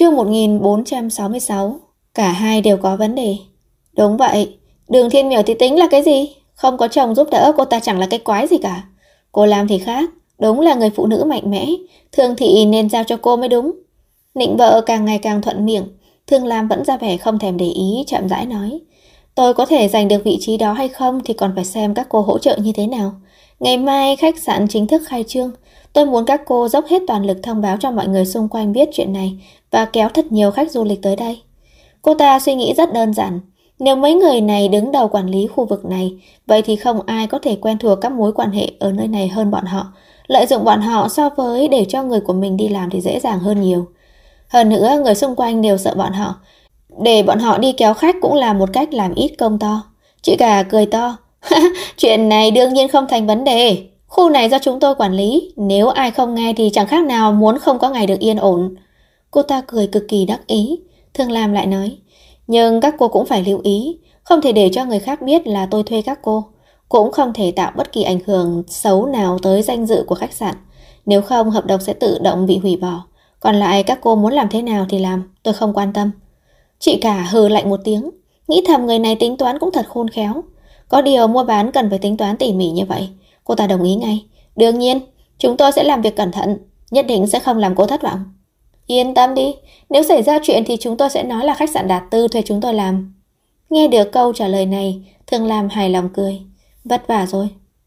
Chương 1466. Cả hai đều có vấn đề. Đúng vậy, Đường Thiên Miểu thì tính là cái gì? Không có chồng giúp đỡ cô ta chẳng là cái quái gì cả. Cô Lam thì khác, đúng là người phụ nữ mạnh mẽ. Thương Thị nên giao cho cô mới đúng. Nịnh vợ càng ngày càng thuận miệng. Thương Lam vẫn ra vẻ không thèm để ý, chậm rãi nói: Tôi có thể giành được vị trí đó hay không thì còn phải xem các cô hỗ trợ như thế nào. Ngày mai khách sạn chính thức khai trương. Tôi muốn các cô dốc hết toàn lực thông báo cho mọi người xung quanh biết chuyện này và kéo thật nhiều khách du lịch tới đây. Cô ta suy nghĩ rất đơn giản. Nếu mấy người này đứng đầu quản lý khu vực này, vậy thì không ai có thể quen thuộc các mối quan hệ ở nơi này hơn bọn họ. Lợi dụng bọn họ so với để cho người của mình đi làm thì dễ dàng hơn nhiều. Hơn nữa, người xung quanh đều sợ bọn họ. Để bọn họ đi kéo khách cũng là một cách làm ít công to. Chị cả cười to. Chuyện này đương nhiên không thành vấn đề. Khu này do chúng tôi quản lý. Nếu ai không nghe thì chẳng khác nào muốn không có ngày được yên ổn. Cô ta cười cực kỳ đắc ý. Thương Lam lại nói: Nhưng các cô cũng phải lưu ý, không thể để cho người khác biết là tôi thuê các cô. Cũng không thể tạo bất kỳ ảnh hưởng xấu nào tới danh dự của khách sạn. Nếu không, hợp đồng sẽ tự động bị hủy bỏ. Còn lại các cô muốn làm thế nào thì làm, tôi không quan tâm. Chị cả hừ lạnh một tiếng, nghĩ thầm người này tính toán cũng thật khôn khéo. Có điều mua bán cần phải tính toán tỉ mỉ như vậy. Cô ta đồng ý ngay. Đương nhiên, chúng tôi sẽ làm việc cẩn thận, nhất định sẽ không làm cô thất vọng. Yên tâm đi, nếu xảy ra chuyện thì chúng tôi sẽ nói là khách sạn Đạt Tư thuê chúng tôi làm. Nghe được câu trả lời này, Thương Lam hài lòng cười. Vất vả rồi.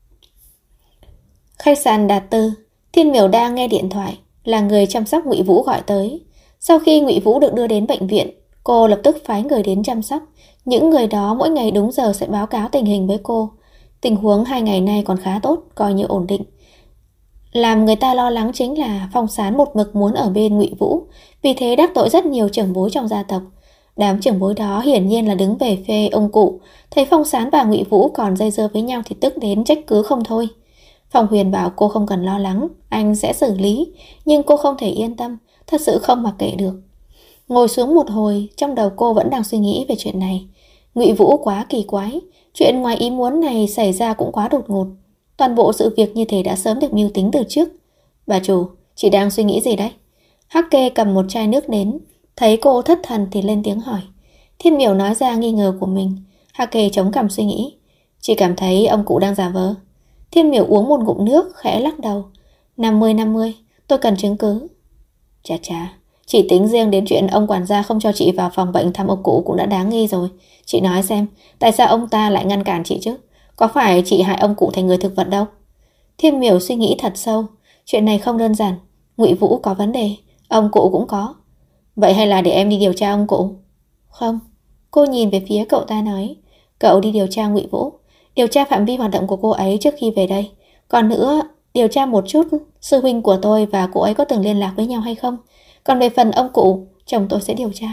Khách sạn Đạt Tư. Thiên Miểu đang nghe điện thoại, là người chăm sóc Ngụy Vũ gọi tới. Sau khi Ngụy Vũ được đưa đến bệnh viện, cô lập tức phái người đến chăm sóc. Những người đó mỗi ngày đúng giờ sẽ báo cáo tình hình với cô. Tình huống 2 ngày nay còn khá tốt, coi như ổn định. Làm người ta lo lắng chính là Phong Sán một mực muốn ở bên Ngụy Vũ, vì thế đắc tội rất nhiều trưởng bối trong gia tộc. Đám trưởng bối đó hiển nhiên là đứng về phe ông cụ. Thấy Phong Sán và Ngụy Vũ còn dây dưa với nhau thì tức đến trách cứ không thôi. Phong Huyền bảo cô không cần lo lắng, anh sẽ xử lý. Nhưng cô không thể yên tâm, thật sự không mặc kệ được. Ngồi xuống một hồi, trong đầu cô vẫn đang suy nghĩ về chuyện này. Ngụy Vũ quá kỳ quái, chuyện ngoài ý muốn này xảy ra cũng quá đột ngột. Toàn bộ sự việc như thế đã sớm được mưu tính từ trước. Bà chủ, chị đang suy nghĩ gì đấy? Hắc Kê cầm một chai nước đến, thấy cô thất thần thì lên tiếng hỏi. Thiên Miểu nói ra nghi ngờ của mình. Hắc Kê chống cằm suy nghĩ. Chị cảm thấy ông cụ đang giả vờ. Thiên Miểu uống một ngụm nước, khẽ lắc đầu. 50-50, tôi cần chứng cứ. Chà chà, chỉ tính riêng đến chuyện ông quản gia không cho chị vào phòng bệnh thăm ông cụ cũng đã đáng nghi rồi. Chị nói xem, tại sao ông ta lại ngăn cản chị chứ? Có phải chị hại ông cụ thành người thực vật đâu? Thiên Miểu suy nghĩ thật sâu. Chuyện này không đơn giản. Ngụy Vũ có vấn đề, ông cụ cũng có. Vậy hay là để em đi điều tra ông cụ? Không. Cô nhìn về phía cậu ta nói. Cậu đi điều tra Ngụy Vũ, điều tra phạm vi hoạt động của cô ấy trước khi về đây. Còn nữa, điều tra một chút sư huynh của tôi và cô ấy có từng liên lạc với nhau hay không. Còn về phần ông cụ, chồng tôi sẽ điều tra.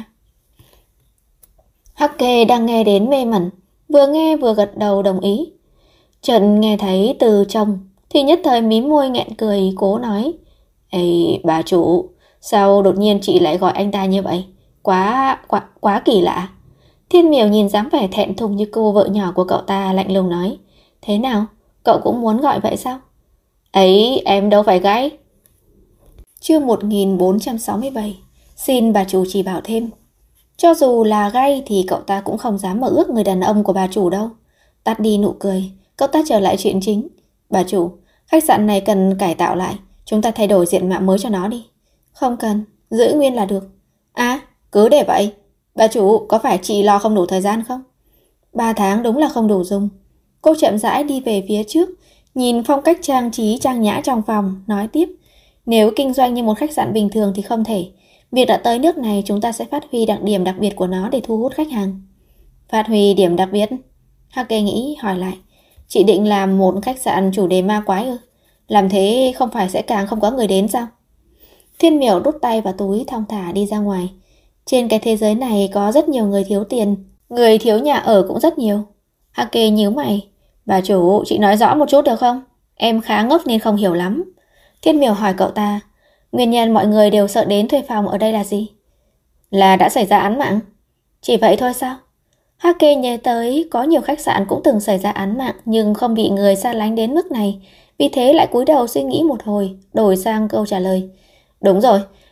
Hắc Kê đang nghe đến mê mẩn, vừa nghe vừa gật đầu đồng ý. Trần nghe thấy từ chồng thì nhất thời mím môi nghẹn cười, cố nói: Ê bà chủ, sao đột nhiên chị lại gọi anh ta như vậy? Quá kỳ lạ. Thiên Miểu nhìn dáng vẻ thẹn thùng như cô vợ nhỏ của cậu ta, lạnh lùng nói: Thế nào, cậu cũng muốn gọi vậy sao? Ấy, em đâu phải gái. Chương 1467. Xin bà chủ chỉ bảo thêm. Cho dù là gay thì cậu ta cũng không dám mơ ước người đàn ông của bà chủ đâu. Tắt đi nụ cười, cậu ta trở lại chuyện chính. Bà chủ, khách sạn này cần cải tạo lại, chúng ta thay đổi diện mạo mới cho nó đi. Không cần, giữ nguyên là được. À, cứ để vậy. Bà chủ, có phải chị lo không đủ thời gian không? 3 tháng đúng là không đủ dùng. Cô chậm rãi đi về phía trước, nhìn phong cách trang trí trang nhã trong phòng, nói tiếp. Nếu kinh doanh như một khách sạn bình thường thì không thể. Việc đã tới nước này, chúng ta sẽ phát huy đặc điểm đặc biệt của nó để thu hút khách hàng. Phát huy điểm đặc biệt? Hắc Kê nghĩ, hỏi lại. Chị định làm một khách sạn chủ đề ma quái ư? Làm thế không phải sẽ càng không có người đến sao? Thiên Miểu đút tay vào túi thong thả đi ra ngoài. Trên cái thế giới này có rất nhiều người thiếu tiền, người thiếu nhà ở cũng rất nhiều. Hắc Kê nhíu mày. Bà chủ, chị nói rõ một chút được không? Em khá ngốc nên không hiểu lắm. Thiên Miểu hỏi cậu ta. Nguyên nhân mọi người đều sợ đến thuê phòng ở đây là gì? Là đã xảy ra án mạng? Chỉ vậy thôi sao? Hắc Kê nhớ tới có nhiều khách sạn cũng từng xảy ra án mạng nhưng không bị người xa lánh đến mức này. Vì thế lại cúi đầu suy nghĩ một hồi, đổi sang câu trả lời. Đúng rồi,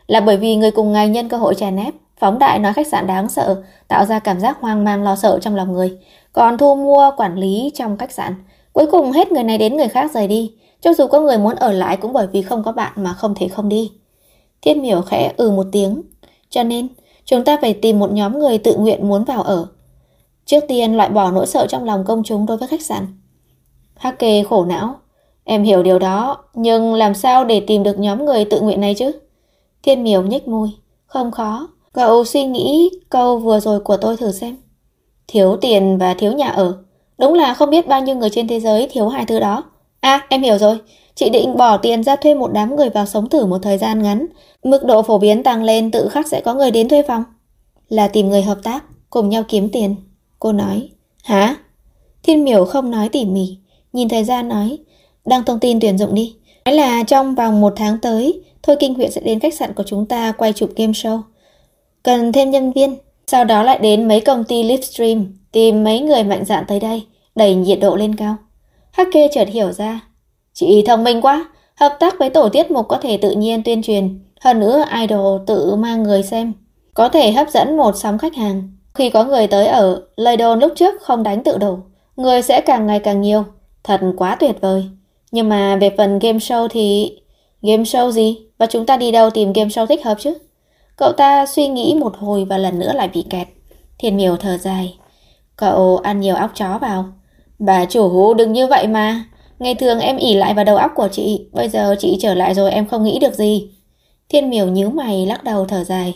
là bởi vì người cùng ngài nhân cơ hội chèn ép, phóng đại nói khách sạn đáng sợ, tạo ra cảm giác hoang mang lo sợ trong lòng người, còn thu mua quản lý trong khách sạn. Cuối cùng hết người này đến người khác rời đi, cho dù có người muốn ở lại cũng bởi vì không có bạn mà không thể không đi. Thiên Miểu khẽ một tiếng. Cho nên, chúng ta phải tìm một nhóm người tự nguyện muốn vào ở. Trước tiên loại bỏ nỗi sợ trong lòng công chúng đối với khách sạn. Hắc Kê khổ não. Em hiểu điều đó, nhưng làm sao để tìm được nhóm người tự nguyện này chứ? Thiên Miểu nhếch môi. Không khó, cậu suy nghĩ câu vừa rồi của tôi thử xem. Thiếu tiền và thiếu nhà ở. Đúng là không biết bao nhiêu người trên thế giới thiếu hai thứ đó. À, em hiểu rồi. Chị định bỏ tiền ra thuê một đám người vào sống thử một thời gian ngắn. Mức độ phổ biến tăng lên tự khắc sẽ có người đến thuê phòng. Là tìm người hợp tác, cùng nhau kiếm tiền. Cô nói. Hả? Thiên Miểu không nói tỉ mỉ. Nhìn thời gian nói. Đăng thông tin tuyển dụng đi. Nói là trong vòng 1 tháng tới, Thôi Kinh huyện sẽ đến khách sạn của chúng ta quay chụp game show. Cần thêm nhân viên. Sau đó lại đến mấy công ty livestream, tìm mấy người mạnh dạn tới đây, đẩy nhiệt độ lên cao. Hắc Kê chợt hiểu ra. Chị thông minh quá, hợp tác với tổ tiết mục có thể tự nhiên tuyên truyền, hơn nữa idol tự mang người xem, có thể hấp dẫn một sóng khách hàng. Khi có người tới ở, lời đồn lúc trước không đánh tự đổ, người sẽ càng ngày càng nhiều, thật quá tuyệt vời. Nhưng mà về phần game show thì... Game show gì? Và chúng ta đi đâu tìm game show thích hợp chứ? Cậu ta suy nghĩ một hồi và lần nữa lại bị kẹt. Thiên Miểu thở dài. Cậu ăn nhiều óc chó vào. Bà chủ đừng như vậy mà. Ngày thường em ỷ lại vào đầu óc của chị. Bây giờ chị trở lại rồi em không nghĩ được gì. Thiên Miểu nhíu mày lắc đầu thở dài.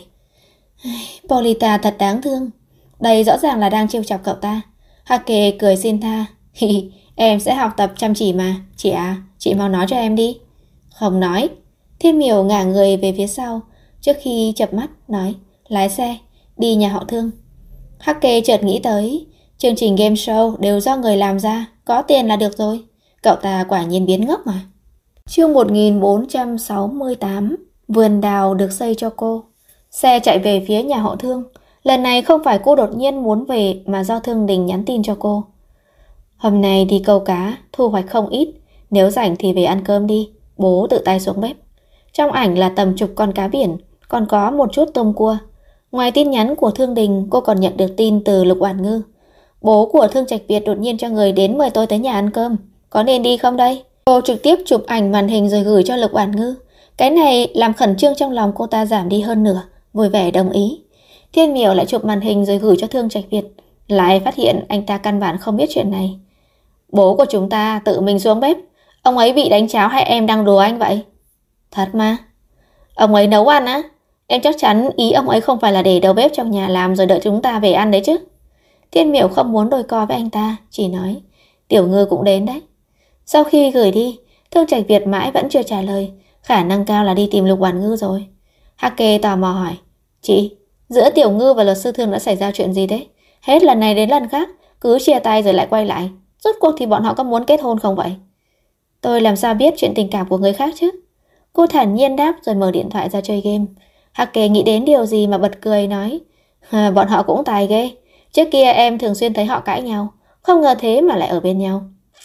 Polita thật đáng thương. Đây rõ ràng là đang trêu chọc cậu ta. Hake cười xin tha. Em sẽ học tập chăm chỉ mà. Chị à, chị mau nói cho em đi. Không nói. Thiên Miểu ngả người về phía sau. Trước khi chập mắt nói. Lái xe, đi nhà họ Thương. Hake chợt nghĩ tới. Chương trình game show đều do người làm ra. Có tiền là được rồi. Cậu ta quả nhiên biến ngốc mà. Chương 1468. Vườn đào được xây cho cô. Xe chạy về phía nhà họ Thương. Lần này không phải cô đột nhiên muốn về, mà do Thương Đình nhắn tin cho cô. Hôm nay đi câu cá, thu hoạch không ít. Nếu rảnh thì về ăn cơm đi. Bố tự tay xuống bếp. Trong ảnh là tầm chục con cá biển, còn có một chút tôm cua. Ngoài tin nhắn của Thương Đình, cô còn nhận được tin từ Lục Oản Ngư. Bố của Thương Trạch Việt đột nhiên cho người đến mời tôi tới nhà ăn cơm. Có nên đi không đây? Cô trực tiếp chụp ảnh màn hình rồi gửi cho Lục Oản Ngư. Cái này làm khẩn trương trong lòng cô ta giảm đi hơn nửa, vui vẻ đồng ý. Thiên Miểu lại chụp màn hình rồi gửi cho Thương Trạch Việt, lại phát hiện anh ta căn bản không biết chuyện này. Bố của chúng ta tự mình xuống bếp. Ông ấy bị đánh cháo hay em đang đùa anh vậy? Thật mà. Ông ấy nấu ăn á? Em chắc chắn ý ông ấy không phải là để đầu bếp trong nhà làm rồi đợi chúng ta về ăn đấy chứ. Thiên Miểu không muốn đôi co với anh ta, chỉ nói Tiểu Ngư cũng đến đấy. Sau khi gửi đi, Thương Trạch Việt mãi vẫn chưa trả lời. Khả năng cao là đi tìm Lục Oản Ngư rồi. Hake tò mò hỏi. Chị, giữa Tiểu Ngư và luật sư Thương đã xảy ra chuyện gì thế? Hết lần này đến lần khác, cứ chia tay rồi lại quay lại. Rốt cuộc thì bọn họ có muốn kết hôn không vậy? Tôi làm sao biết chuyện tình cảm của người khác chứ? Cô thản nhiên đáp rồi mở điện thoại ra chơi game. Hake nghĩ đến điều gì mà bật cười nói. Bọn họ cũng tài ghê. Trước kia em thường xuyên thấy họ cãi nhau. Không ngờ thế mà lại ở bên nhau.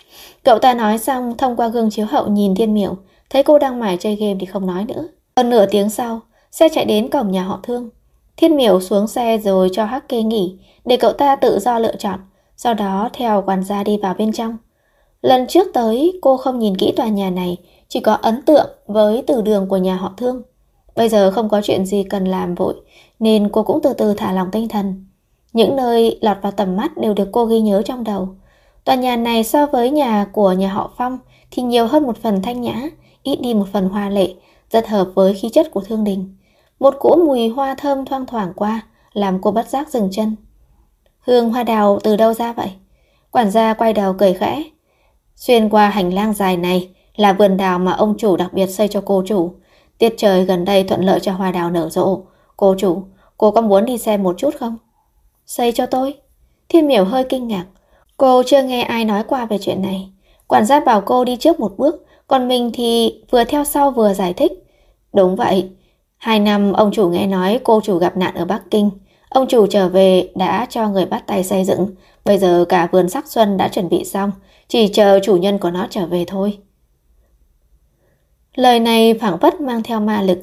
Cậu ta nói xong thông qua gương chiếu hậu nhìn Thiên Miểu. Thấy cô đang mải chơi game thì không nói nữa. Hơn nửa tiếng sau, xe chạy đến cổng nhà họ Thương. Thiên Miểu xuống xe rồi cho Hake nghỉ, để cậu ta tự do lựa chọn. Sau đó theo quản gia đi vào bên trong. Lần trước tới cô không nhìn kỹ tòa nhà này, chỉ có ấn tượng với từ đường của nhà họ Thương. Bây giờ không có chuyện gì cần làm vội, nên cô cũng từ từ thả lỏng tinh thần. Những nơi lọt vào tầm mắt đều được cô ghi nhớ trong đầu. Tòa nhà này so với nhà của nhà họ Phong thì nhiều hơn một phần thanh nhã, ít đi một phần hoa lệ, rất hợp với khí chất của Thương Đình. Một cỗ mùi hoa thơm thoang thoảng qua, làm cô bất giác dừng chân. Hương hoa đào từ đâu ra vậy? Quản gia quay đầu cười khẽ. Xuyên qua hành lang dài này là vườn đào mà ông chủ đặc biệt xây cho cô chủ. Tiết trời gần đây thuận lợi cho hoa đào nở rộ. Cô chủ, cô có muốn đi xem một chút không? Xây cho tôi? Thiên Miểu hơi kinh ngạc. Cô chưa nghe ai nói qua về chuyện này. Quản gia bảo cô đi trước một bước, còn mình thì vừa theo sau vừa giải thích. Đúng vậy. 2 năm ông chủ nghe nói cô chủ gặp nạn ở Bắc Kinh. Ông chủ trở về đã cho người bắt tay xây dựng. Bây giờ cả vườn sắc xuân đã chuẩn bị xong, chỉ chờ chủ nhân của nó trở về thôi. Lời này phảng phất mang theo ma lực.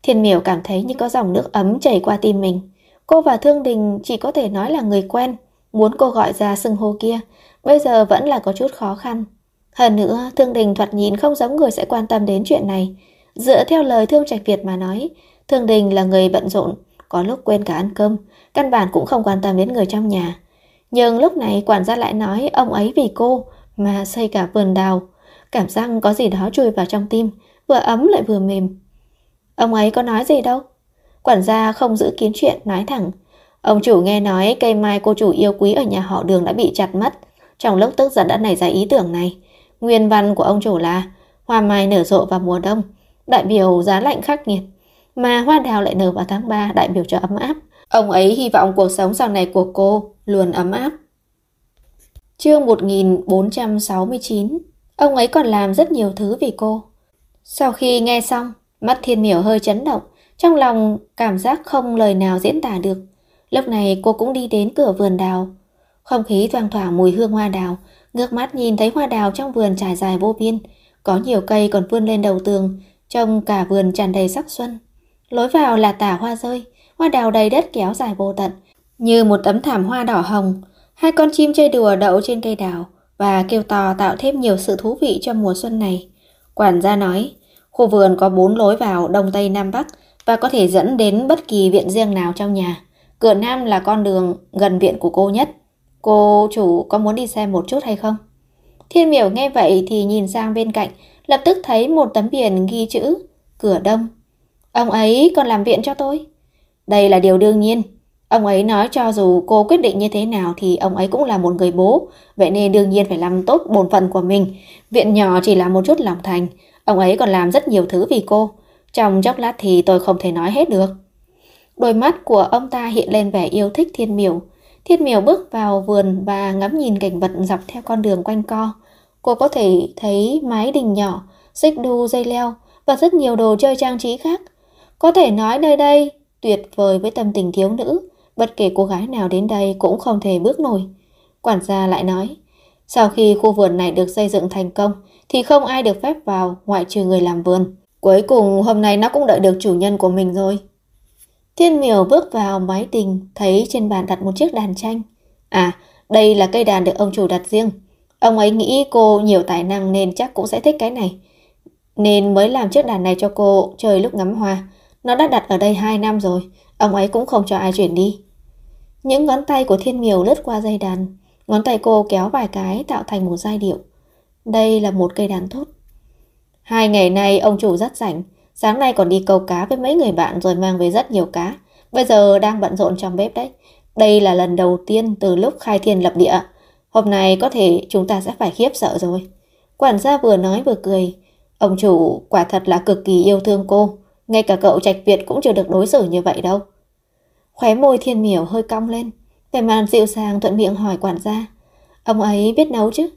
Thiên Miểu cảm thấy như có dòng nước ấm chảy qua tim mình. Cô và Thương Đình chỉ có thể nói là người quen, muốn cô gọi ra xưng hô kia, bây giờ vẫn là có chút khó khăn. Hơn nữa, Thương Đình thoạt nhìn không giống người sẽ quan tâm đến chuyện này. Dựa theo lời Thương Trạch Việt mà nói, Thương Đình là người bận rộn, có lúc quên cả ăn cơm, căn bản cũng không quan tâm đến người trong nhà. Nhưng lúc này quản gia lại nói ông ấy vì cô mà xây cả vườn đào. Cảm giác có gì đó chui vào trong tim, vừa ấm lại vừa mềm. Ông ấy có nói gì đâu. Quản gia không giữ kín chuyện, nói thẳng. Ông chủ nghe nói cây mai cô chủ yêu quý ở nhà họ Đường đã bị chặt mất. Trong lúc tức giận đã nảy ra ý tưởng này. Nguyên văn của ông chủ là hoa mai nở rộ vào mùa đông, đại biểu giá lạnh khắc nghiệt, mà hoa đào lại nở vào tháng 3, đại biểu cho ấm áp. Ông ấy hy vọng cuộc sống sau này của cô luôn ấm áp. Chương 1469. Ông ấy còn làm rất nhiều thứ vì cô. Sau khi nghe xong, mắt Thiên Miểu hơi chấn động, trong lòng cảm giác không lời nào diễn tả được. Lúc này cô cũng đi đến cửa vườn đào. Không khí thoang thoảng mùi hương hoa đào, ngước mắt nhìn thấy hoa đào trong vườn trải dài vô biên, có nhiều cây còn vươn lên đầu tường, trông cả vườn tràn đầy sắc xuân. Lối vào là tả hoa rơi, hoa đào đầy đất kéo dài vô tận, như một tấm thảm hoa đỏ hồng. Hai con chim chơi đùa đậu trên cây đào và kêu to tạo thêm nhiều sự thú vị cho mùa xuân này. Quản gia nói, khu vườn có 4 lối vào đông tây nam bắc và có thể dẫn đến bất kỳ viện riêng nào trong nhà. Cửa nam là con đường gần viện của cô nhất. Cô chủ có muốn đi xem một chút hay không? Thiên Miểu nghe vậy thì nhìn sang bên cạnh, lập tức thấy một tấm biển ghi chữ cửa đông. Ông ấy còn làm viện cho tôi. Đây là điều đương nhiên. Ông ấy nói cho dù cô quyết định như thế nào thì ông ấy cũng là một người bố, vậy nên đương nhiên phải làm tốt bổn phận của mình. Viện nhỏ chỉ là một chút lòng thành, ông ấy còn làm rất nhiều thứ vì cô. Trong chốc lát thì tôi không thể nói hết được. Đôi mắt của ông ta hiện lên vẻ yêu thích Thiên Miểu. Thiên Miểu bước vào vườn và ngắm nhìn cảnh vật dọc theo con đường quanh co. Cô có thể thấy mái đình nhỏ, xích đu, dây leo và rất nhiều đồ chơi trang trí khác. Có thể nói nơi đây tuyệt vời với tâm tình thiếu nữ. Bất kể cô gái nào đến đây cũng không thể bước nổi. Quản gia lại nói, sau khi khu vườn này được xây dựng thành công thì không ai được phép vào ngoại trừ người làm vườn. Cuối cùng hôm nay nó cũng đợi được chủ nhân của mình rồi. Thiên Miểu bước vào mái đình, thấy trên bàn đặt một chiếc đàn tranh. À, đây là cây đàn được ông chủ đặt riêng. Ông ấy nghĩ cô nhiều tài năng nên chắc cũng sẽ thích cái này, nên mới làm chiếc đàn này cho cô chơi lúc ngắm hoa. Nó đã đặt ở đây 2 năm rồi, ông ấy cũng không cho ai chuyển đi. Những ngón tay của Thiên Miểu lướt qua dây đàn, ngón tay cô kéo vài cái tạo thành một giai điệu. Đây là một cây đàn tốt. 2 ngày nay ông chủ rất rảnh, sáng nay còn đi câu cá với mấy người bạn rồi mang về rất nhiều cá. Bây giờ đang bận rộn trong bếp đấy. Đây là lần đầu tiên từ lúc khai thiên lập địa. Hôm nay có thể chúng ta sẽ phải khiếp sợ rồi. Quản gia vừa nói vừa cười. Ông chủ quả thật là cực kỳ yêu thương cô. Ngay cả cậu Trạch Việt cũng chưa được đối xử như vậy đâu. Khóe môi Thiên Miểu hơi cong lên, vẻ mặt dịu dàng thuận miệng hỏi quản gia. Ông ấy biết nấu chứ?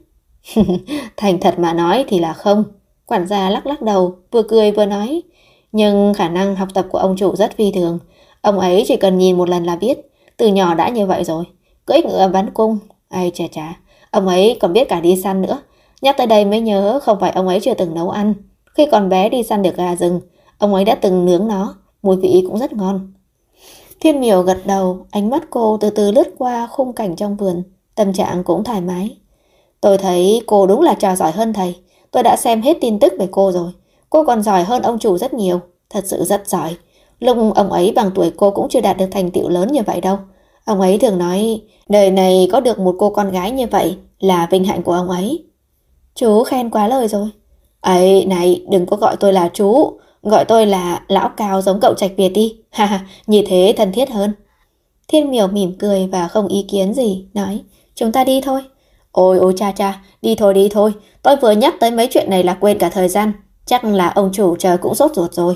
Thành thật mà nói thì là không. Quản gia lắc lắc đầu, vừa cười vừa nói. Nhưng khả năng học tập của ông chủ rất phi thường. Ông ấy chỉ cần nhìn một lần là biết. Từ nhỏ đã như vậy rồi. Cưỡi ngựa bắn cung. Ai chà chà, ông ấy còn biết cả đi săn nữa. Nhắc tới đây mới nhớ không phải ông ấy chưa từng nấu ăn. Khi còn bé đi săn được gà rừng, ông ấy đã từng nướng nó. Mùi vị cũng rất ngon. Thiên Miểu gật đầu, ánh mắt cô từ từ lướt qua khung cảnh trong vườn. Tâm trạng cũng thoải mái. Tôi thấy cô đúng là trò giỏi hơn thầy. Tôi đã xem hết tin tức về cô rồi. Cô còn giỏi hơn ông chủ rất nhiều. Thật sự rất giỏi. Lúc ông ấy bằng tuổi cô cũng chưa đạt được thành tựu lớn như vậy đâu. Ông ấy thường nói đời này có được một cô con gái như vậy là vinh hạnh của ông ấy. Chú khen quá lời rồi. Ấy này, đừng có gọi tôi là chú, gọi tôi là lão cao giống cậu Trạch Việt đi. Ha ha, như thế thân thiết hơn. Thiên Miểu mỉm cười và không ý kiến gì, nói chúng ta đi thôi. Ôi ôi cha cha, đi thôi đi thôi. Tôi vừa nhắc tới mấy chuyện này là quên cả thời gian. Chắc là ông chủ trời cũng sốt ruột rồi.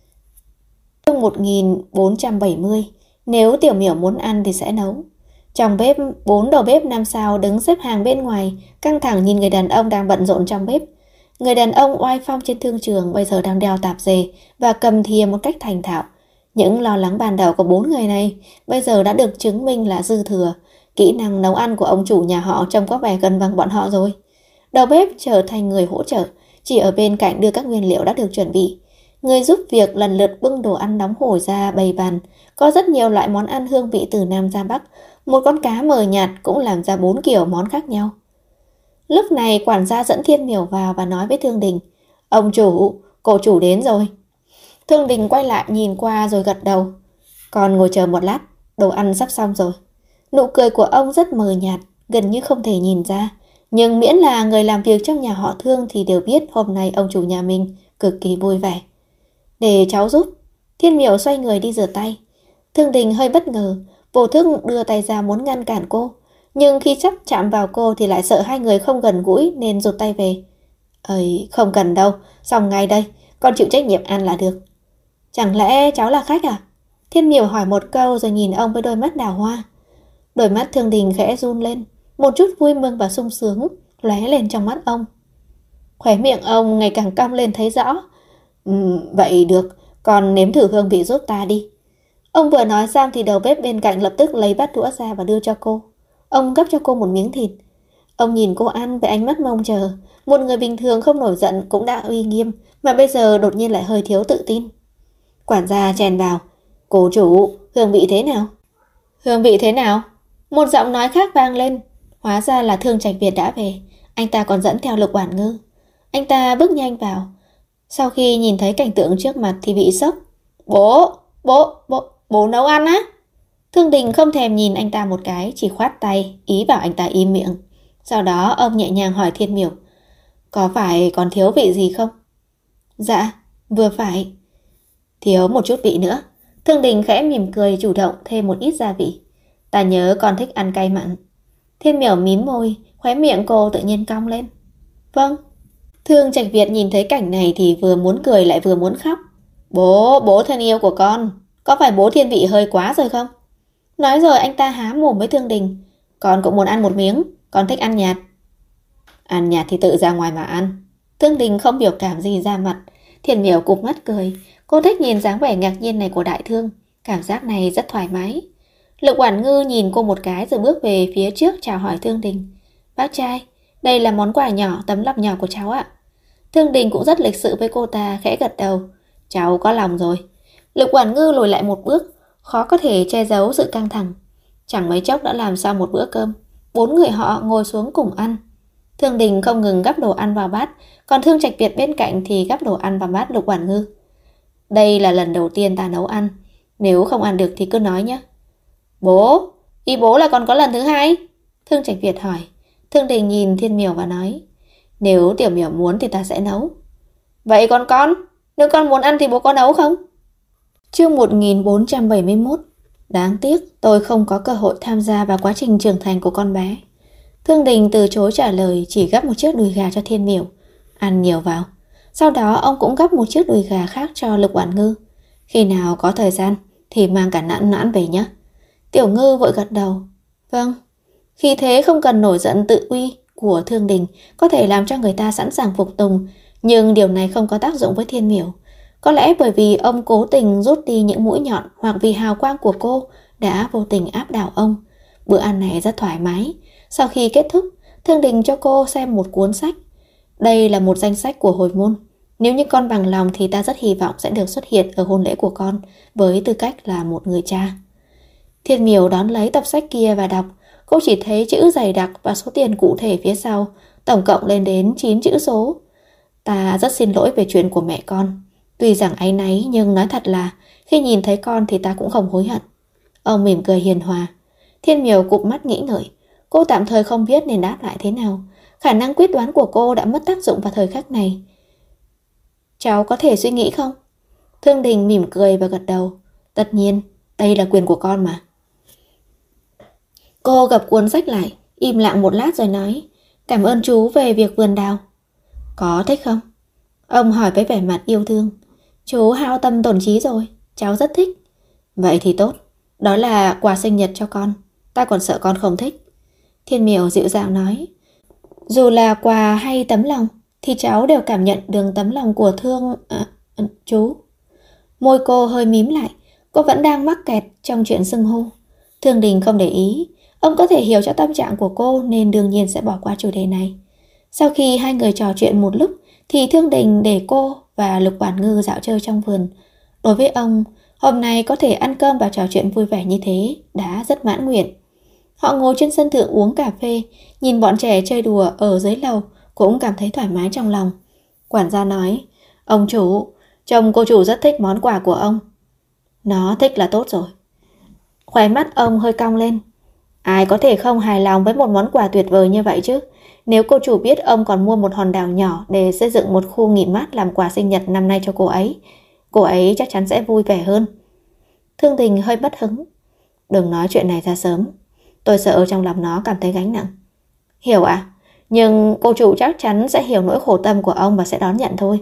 Chương 1470. Nếu Tiểu Miểu muốn ăn thì sẽ nấu. Trong bếp, 4 đầu bếp 5 sao đứng xếp hàng bên ngoài, căng thẳng nhìn người đàn ông đang bận rộn trong bếp. Người đàn ông oai phong trên thương trường bây giờ đang đeo tạp dề và cầm thìa một cách thành thạo. Những lo lắng ban đầu của 4 người này bây giờ đã được chứng minh là dư thừa. Kỹ năng nấu ăn của ông chủ nhà họ trông có vẻ gần bằng bọn họ rồi. Đầu bếp trở thành người hỗ trợ, chỉ ở bên cạnh đưa các nguyên liệu đã được chuẩn bị. Người giúp việc lần lượt bưng đồ ăn nóng hổi ra bày bàn. Có rất nhiều loại món ăn hương vị từ Nam ra Bắc. Một con cá mờ nhạt cũng làm ra 4 kiểu món khác nhau. Lúc này quản gia dẫn Thiên Miểu vào và nói với Thương Đình: Ông chủ, cô chủ đến rồi. Thương Đình quay lại nhìn qua rồi gật đầu. Còn ngồi chờ một lát, đồ ăn sắp xong rồi. Nụ cười của ông rất mờ nhạt, gần như không thể nhìn ra. Nhưng miễn là người làm việc trong nhà họ Thương thì đều biết hôm nay ông chủ nhà mình cực kỳ vui vẻ. Để cháu giúp. Thiên Miểu xoay người đi rửa tay. Thương Đình hơi bất ngờ, vô thức đưa tay ra muốn ngăn cản cô. Nhưng khi sắp chạm vào cô thì lại sợ hai người không gần gũi nên rụt tay về. Không cần đâu, xong ngay đây, con chịu trách nhiệm ăn là được. Chẳng lẽ cháu là khách à? Thiên Miểu hỏi một câu rồi nhìn ông với đôi mắt đào hoa. Đôi mắt Thương Đình khẽ run lên, một chút vui mừng và sung sướng lóe lên trong mắt ông. Khóe miệng ông ngày càng cong lên thấy rõ. Vậy được, con nếm thử hương vị giúp ta đi. Ông vừa nói xong thì đầu bếp bên cạnh lập tức lấy bát đũa ra và đưa cho cô. Ông gắp cho cô một miếng thịt. Ông nhìn cô ăn với ánh mắt mong chờ. Một người bình thường không nổi giận cũng đã uy nghiêm, mà bây giờ đột nhiên lại hơi thiếu tự tin. Quản gia chèn vào. Cô chủ, hương vị thế nào? Hương vị thế nào? Một giọng nói khác vang lên. Hóa ra là Thương Trạch Việt đã về. Anh ta còn dẫn theo Lục Quản Ngư. Anh ta bước nhanh vào. Sau khi nhìn thấy cảnh tượng trước mặt thì bị sốc. Bố nấu ăn á? Thương Đình không thèm nhìn anh ta một cái, chỉ khoát tay, ý bảo anh ta im miệng. Sau đó ông nhẹ nhàng hỏi Thiên Miểu: Có phải còn thiếu vị gì không? Dạ, vừa phải. Thiếu một chút vị nữa. Thương Đình khẽ mỉm cười chủ động thêm một ít gia vị. Ta nhớ con thích ăn cay mặn. Thiên Miểu mím môi, khóe miệng cô tự nhiên cong lên. Vâng. Thương Trạch Việt nhìn thấy cảnh này thì vừa muốn cười lại vừa muốn khóc. Bố thân yêu của con, có phải bố thiên vị hơi quá rồi không? Nói rồi anh ta há mồm với Thương Đình. Con cũng muốn ăn một miếng, con thích ăn nhạt. Ăn nhạt thì tự ra ngoài mà ăn. Thương Đình không biểu cảm gì ra mặt. Thiên Miểu cụp mắt cười. Cô thích nhìn dáng vẻ ngạc nhiên này của đại thương. Cảm giác này rất thoải mái. Lục Quản Ngư nhìn cô một cái rồi bước về phía trước chào hỏi Thương Đình. Bác trai, đây là món quà nhỏ, tấm lòng nhỏ của cháu ạ. Thương Đình cũng rất lịch sự với cô ta, khẽ gật đầu. Cháu có lòng rồi. Lục Quản Ngư lùi lại một bước, khó có thể che giấu sự căng thẳng. Chẳng mấy chốc đã làm xong một bữa cơm. 4 người họ ngồi xuống cùng ăn. Thương Đình không ngừng gắp đồ ăn vào bát, còn Thương Trạch Việt bên cạnh thì gắp đồ ăn vào bát Lục Quản Ngư. Đây là lần đầu tiên ta nấu ăn, nếu không ăn được thì cứ nói nhé. Ý bố là còn có lần thứ hai? Thương Trạch Việt hỏi. Thương Đình nhìn Thiên Miểu và nói: Nếu Tiểu Miểu muốn thì ta sẽ nấu. Vậy còn con? Nếu con muốn ăn thì bố có nấu không? Chương 1471. Đáng tiếc tôi không có cơ hội tham gia vào quá trình trưởng thành của con bé. Thương Đình từ chối trả lời, chỉ gắp một chiếc đùi gà cho Thiên Miểu. Ăn nhiều vào. Sau đó ông cũng gắp một chiếc đùi gà khác cho Lục Quản Ngư. Khi nào có thời gian thì mang cả nãn nãn về nhé. Tiểu Ngư vội gật đầu. Vâng. Khi thế không cần nổi giận tự uy của Thương Đình có thể làm cho người ta sẵn sàng phục tùng, nhưng điều này không có tác dụng với Thiên Miểu. Có lẽ bởi vì ông cố tình rút đi những mũi nhọn, hoặc vì hào quang của cô đã vô tình áp đảo ông. Bữa ăn này rất thoải mái. Sau khi kết thúc, Thương Đình cho cô xem một cuốn sách. Đây là một danh sách của hồi môn. Nếu như con bằng lòng thì ta rất hy vọng sẽ được xuất hiện ở hôn lễ của con với tư cách là một người cha. Thiên Miểu đón lấy tập sách kia và đọc. Cô chỉ thấy chữ dày đặc và số tiền cụ thể phía sau, tổng cộng lên đến 9 chữ số. Ta rất xin lỗi về chuyện của mẹ con. Tuy rằng áy náy nhưng nói thật là khi nhìn thấy con thì ta cũng không hối hận. Ông mỉm cười hiền hòa. Thiên Miểu cụp mắt nghĩ ngợi. Cô tạm thời không biết nên đáp lại thế nào. Khả năng quyết đoán của cô đã mất tác dụng vào thời khắc này. Cháu có thể suy nghĩ không? Thương Đình mỉm cười và gật đầu. Tất nhiên, đây là quyền của con mà. Cô gập cuốn sách lại, im lặng một lát rồi nói: Cảm ơn chú về việc vườn đào. Có thích không? Ông hỏi với vẻ mặt yêu thương. Chú hao tâm tổn trí rồi, cháu rất thích. Vậy thì tốt, đó là quà sinh nhật cho con. Ta còn sợ con không thích. Thiên Miểu dịu dàng nói. Dù là quà hay tấm lòng thì cháu đều cảm nhận được tấm lòng của chú. Môi cô hơi mím lại. Cô vẫn đang mắc kẹt trong chuyện xưng hô. Thương Đình không để ý. Ông có thể hiểu cho tâm trạng của cô nên đương nhiên sẽ bỏ qua chủ đề này. Sau khi hai người trò chuyện một lúc thì Thương Đình để cô và Lục Quản Ngư dạo chơi trong vườn. Đối với ông, hôm nay có thể ăn cơm và trò chuyện vui vẻ như thế đã rất mãn nguyện. Họ ngồi trên sân thượng uống cà phê, nhìn bọn trẻ chơi đùa ở dưới lầu, cũng cảm thấy thoải mái trong lòng. Quản gia nói, ông chủ, chồng cô chủ rất thích món quà của ông. Nó thích là tốt rồi. Khóe mắt ông hơi cong lên. Ai có thể không hài lòng với một món quà tuyệt vời như vậy chứ? Nếu cô chủ biết ông còn mua một hòn đảo nhỏ để xây dựng một khu nghỉ mát làm quà sinh nhật năm nay cho cô ấy chắc chắn sẽ vui vẻ hơn. Thương Đình hơi mất hứng. Đừng nói chuyện này ra sớm. Tôi sợ trong lòng nó cảm thấy gánh nặng. Hiểu ạ, nhưng cô chủ chắc chắn sẽ hiểu nỗi khổ tâm của ông và sẽ đón nhận thôi.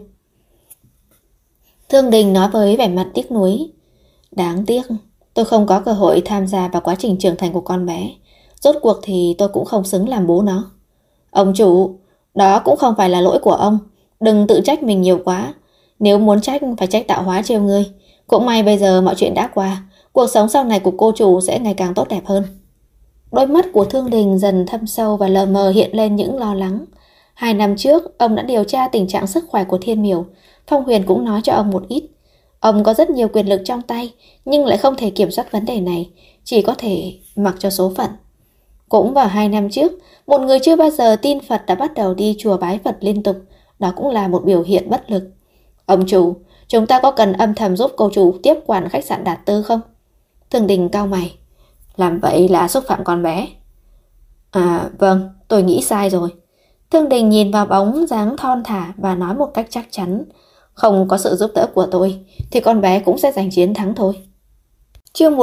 Thương Đình nói với vẻ mặt tiếc nuối. Đáng tiếc, tôi không có cơ hội tham gia vào quá trình trưởng thành của con bé. Rốt cuộc thì tôi cũng không xứng làm bố nó. Ông chủ, đó cũng không phải là lỗi của ông. Đừng tự trách mình nhiều quá. Nếu muốn trách phải trách tạo hóa trêu ngươi. Cũng may bây giờ mọi chuyện đã qua. Cuộc sống sau này của cô chủ sẽ ngày càng tốt đẹp hơn. Đôi mắt của Thương Đình dần thâm sâu và lờ mờ hiện lên những lo lắng. 2 năm trước, ông đã điều tra tình trạng sức khỏe của Thiên Miểu. Phong Huyền cũng nói cho ông một ít. Ông có rất nhiều quyền lực trong tay, nhưng lại không thể kiểm soát vấn đề này, chỉ có thể mặc cho số phận. Cũng vào 2 năm trước, một người chưa bao giờ tin Phật đã bắt đầu đi chùa bái Phật liên tục. Đó cũng là một biểu hiện bất lực. Ông chủ, chúng ta có cần âm thầm giúp cô chủ tiếp quản khách sạn Đạt Tư không? Thương Đình cau mày. Làm vậy là xúc phạm con bé. À vâng, tôi nghĩ sai rồi. Thương Đình nhìn vào bóng dáng thon thả và nói một cách chắc chắn. Không có sự giúp đỡ của tôi thì con bé cũng sẽ giành chiến thắng thôi. Chương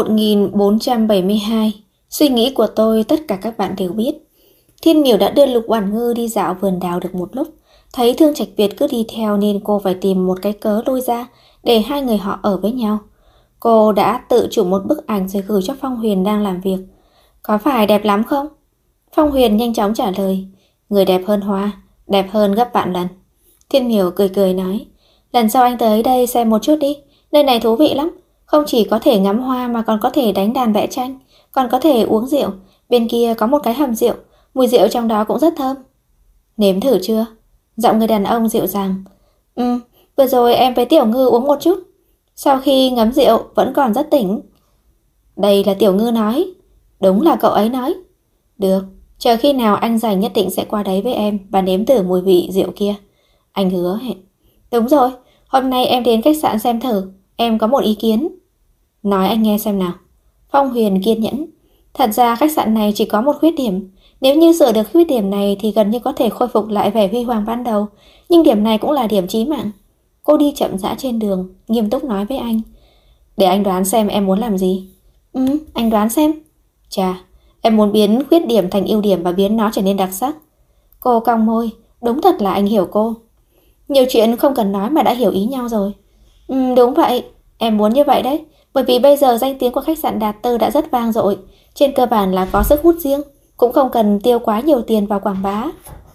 1472. Suy nghĩ của tôi tất cả các bạn đều biết. Thiên Miểu đã đưa Lục Oản Ngư đi dạo vườn đào được một lúc. Thấy Thương Trạch Việt cứ đi theo nên cô phải tìm một cái cớ lui ra để hai người họ ở với nhau. Cô đã tự chụp một bức ảnh rồi gửi cho Phong Huyền đang làm việc. Có phải đẹp lắm không? Phong Huyền nhanh chóng trả lời. Người đẹp hơn Hoa, đẹp hơn gấp vạn lần. Thiên Miểu cười cười nói. Lần sau anh tới đây xem một chút đi. Nơi này thú vị lắm. Không chỉ có thể ngắm hoa mà còn có thể đánh đàn vẽ tranh. Còn có thể uống rượu. Bên kia có một cái hầm rượu. Mùi rượu trong đó cũng rất thơm. Nếm thử chưa? Giọng người đàn ông dịu dàng. Vừa rồi em với Tiểu Ngư uống một chút. Sau khi ngấm rượu vẫn còn rất tỉnh. Đây là Tiểu Ngư nói. Đúng là cậu ấy nói. Được, chờ khi nào anh rảnh nhất định sẽ qua đấy với em và nếm thử mùi vị rượu kia. Anh hứa hẹn. Đúng rồi, hôm nay em đến khách sạn xem thử. Em có một ý kiến. Nói anh nghe xem nào. Phong Huyền kiên nhẫn. Thật ra khách sạn này chỉ có một khuyết điểm. Nếu như sửa được khuyết điểm này thì gần như có thể khôi phục lại vẻ huy hoàng ban đầu. Nhưng điểm này cũng là điểm chí mạng. Cô đi chậm rãi trên đường, nghiêm túc nói với anh. Để anh đoán xem em muốn làm gì. Anh đoán xem. Chà, em muốn biến khuyết điểm thành ưu điểm và biến nó trở nên đặc sắc. Cô cong môi, đúng thật là anh hiểu cô. Nhiều chuyện không cần nói mà đã hiểu ý nhau rồi. Đúng vậy, em muốn như vậy đấy. Bởi vì bây giờ danh tiếng của khách sạn Đạt Tư đã rất vang dội. Trên cơ bản là có sức hút riêng. Cũng không cần tiêu quá nhiều tiền vào quảng bá.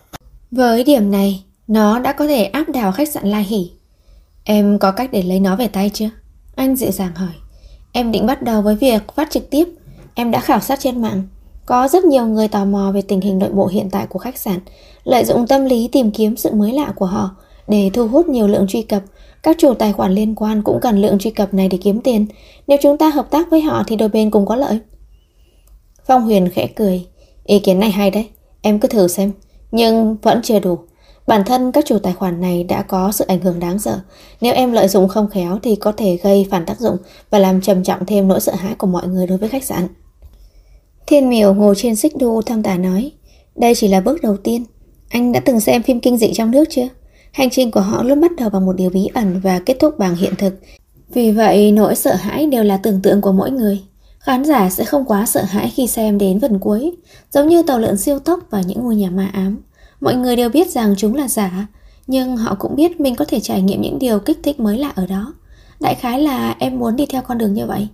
Với điểm này, nó đã có thể áp đảo khách sạn La Hỷ. Em có cách để lấy nó về tay chưa? Anh dịu dàng hỏi. Em định bắt đầu với việc phát trực tiếp. Em đã khảo sát trên mạng. Có rất nhiều người tò mò về tình hình nội bộ hiện tại của khách sạn, lợi dụng tâm lý tìm kiếm sự mới lạ của họ để thu hút nhiều lượng truy cập. Các chủ tài khoản liên quan cũng cần lượng truy cập này để kiếm tiền. Nếu chúng ta hợp tác với họ thì đôi bên cùng có lợi. Phong Huyền khẽ cười. Ý kiến này hay đấy, em cứ thử xem. Nhưng vẫn chưa đủ. Bản thân các chủ tài khoản này đã có sự ảnh hưởng đáng sợ. Nếu em lợi dụng không khéo thì có thể gây phản tác dụng và làm trầm trọng thêm nỗi sợ hãi của mọi người đối với khách sạn. Thiên Miểu ngồi trên xích đu thâm tả nói. Đây chỉ là bước đầu tiên. Anh đã từng xem phim kinh dị trong nước chưa? Hành trình của họ luôn bắt đầu bằng một điều bí ẩn và kết thúc bằng hiện thực. Vì vậy nỗi sợ hãi đều là tưởng tượng của mỗi người. Khán giả sẽ không quá sợ hãi khi xem đến phần cuối. Giống như tàu lượn siêu tốc và những ngôi nhà ma ám. Mọi người đều biết rằng chúng là giả, nhưng họ cũng biết mình có thể trải nghiệm những điều kích thích mới lạ ở đó. Đại khái là em muốn đi theo con đường như vậy.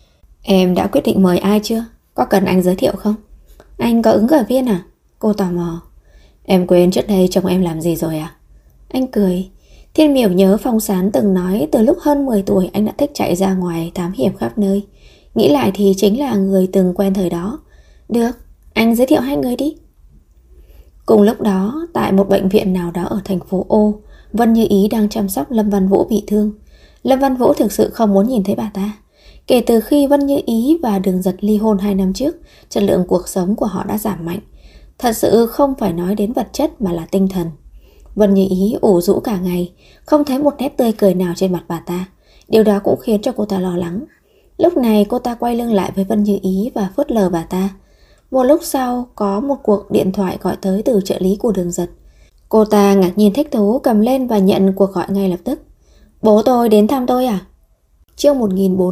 Em đã quyết định mời ai chưa? Có cần anh giới thiệu không? Anh có ứng cử viên à? Cô tò mò. Em quên trước đây chồng em làm gì rồi à? Anh cười. Thiên Miểu nhớ Phong Sán từng nói từ lúc hơn 10 tuổi anh đã thích chạy ra ngoài thám hiểm khắp nơi. Nghĩ lại thì chính là người từng quen thời đó. Được, anh giới thiệu hai người đi. Cùng lúc đó, tại một bệnh viện nào đó ở thành phố O, Vân Như Ý đang chăm sóc Lâm Văn Vũ bị thương. Lâm Văn Vũ thực sự không muốn nhìn thấy bà ta. Kể từ khi Vân Như Ý và Đường Giật ly hôn 2 năm trước, chất lượng cuộc sống của họ đã giảm mạnh. Thật sự không phải nói đến vật chất mà là tinh thần. Vân Như Ý ủ rũ cả ngày, không thấy một nét tươi cười nào trên mặt bà ta. Điều đó cũng khiến cho cô ta lo lắng. Lúc này cô ta quay lưng lại với Vân Như Ý và phớt lờ bà ta. Một lúc sau có một cuộc điện thoại gọi tới từ trợ lý của Đường Giật. Cô ta ngạc nhiên thích thú cầm lên và nhận cuộc gọi ngay lập tức. Bố tôi đến thăm tôi à? Chương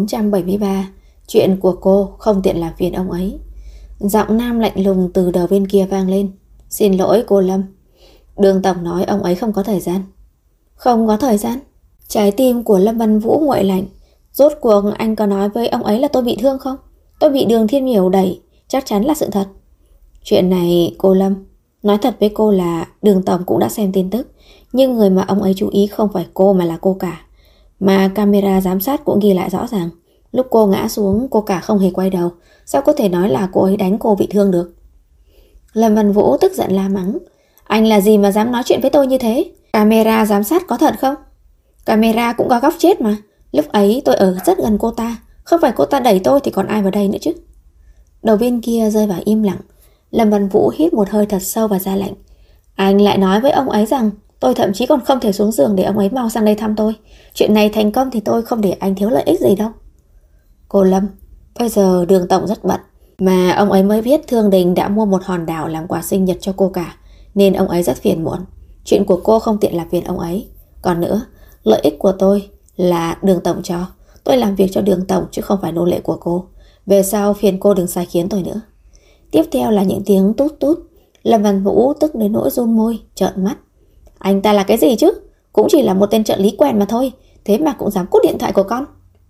1473. Chuyện của cô không tiện làm phiền ông ấy. Giọng nam lạnh lùng từ đầu bên kia vang lên. Xin lỗi cô Lâm. Đường tổng nói ông ấy không có thời gian. Không có thời gian? Trái tim của Lâm Văn Vũ nguội lạnh. Rốt cuộc anh có nói với ông ấy là tôi bị thương không? Tôi bị Đường Thiên Miểu đẩy, chắc chắn là sự thật. Chuyện này cô Lâm, nói thật với cô là Đường tổng cũng đã xem tin tức, nhưng người mà ông ấy chú ý không phải cô mà là cô cả. Mà camera giám sát cũng ghi lại rõ ràng, lúc cô ngã xuống cô cả không hề quay đầu. Sao có thể nói là cô ấy đánh cô bị thương được? Lâm Văn Vũ tức giận la mắng. Anh là gì mà dám nói chuyện với tôi như thế? Camera giám sát có thật không? Camera cũng có góc chết mà. Lúc ấy tôi ở rất gần cô ta, không phải cô ta đẩy tôi thì còn ai vào đây nữa chứ? Đầu bên kia rơi vào im lặng. Lâm Văn Vũ hít một hơi thật sâu và ra lệnh. Anh lại nói với ông ấy rằng tôi thậm chí còn không thể xuống giường để ông ấy mau sang đây thăm tôi. Chuyện này thành công thì tôi không để anh thiếu lợi ích gì đâu. Cô Lâm, bây giờ Đường tổng rất bận, mà ông ấy mới biết Thương Đình đã mua một hòn đảo làm quà sinh nhật cho cô cả, nên ông ấy rất phiền muộn. Chuyện của cô không tiện làm phiền ông ấy. Còn nữa, lợi ích của tôi là Đường tổng cho. Tôi làm việc cho Đường tổng chứ không phải nô lệ của cô. Về sau phiền cô đừng sai khiến tôi nữa. Tiếp theo là những tiếng tút tút. Lâm Văn Vũ tức đến nỗi run môi, trợn mắt. Anh ta là cái gì chứ? Cũng chỉ là một tên trợ lý quen mà thôi, thế mà cũng dám cút điện thoại của con.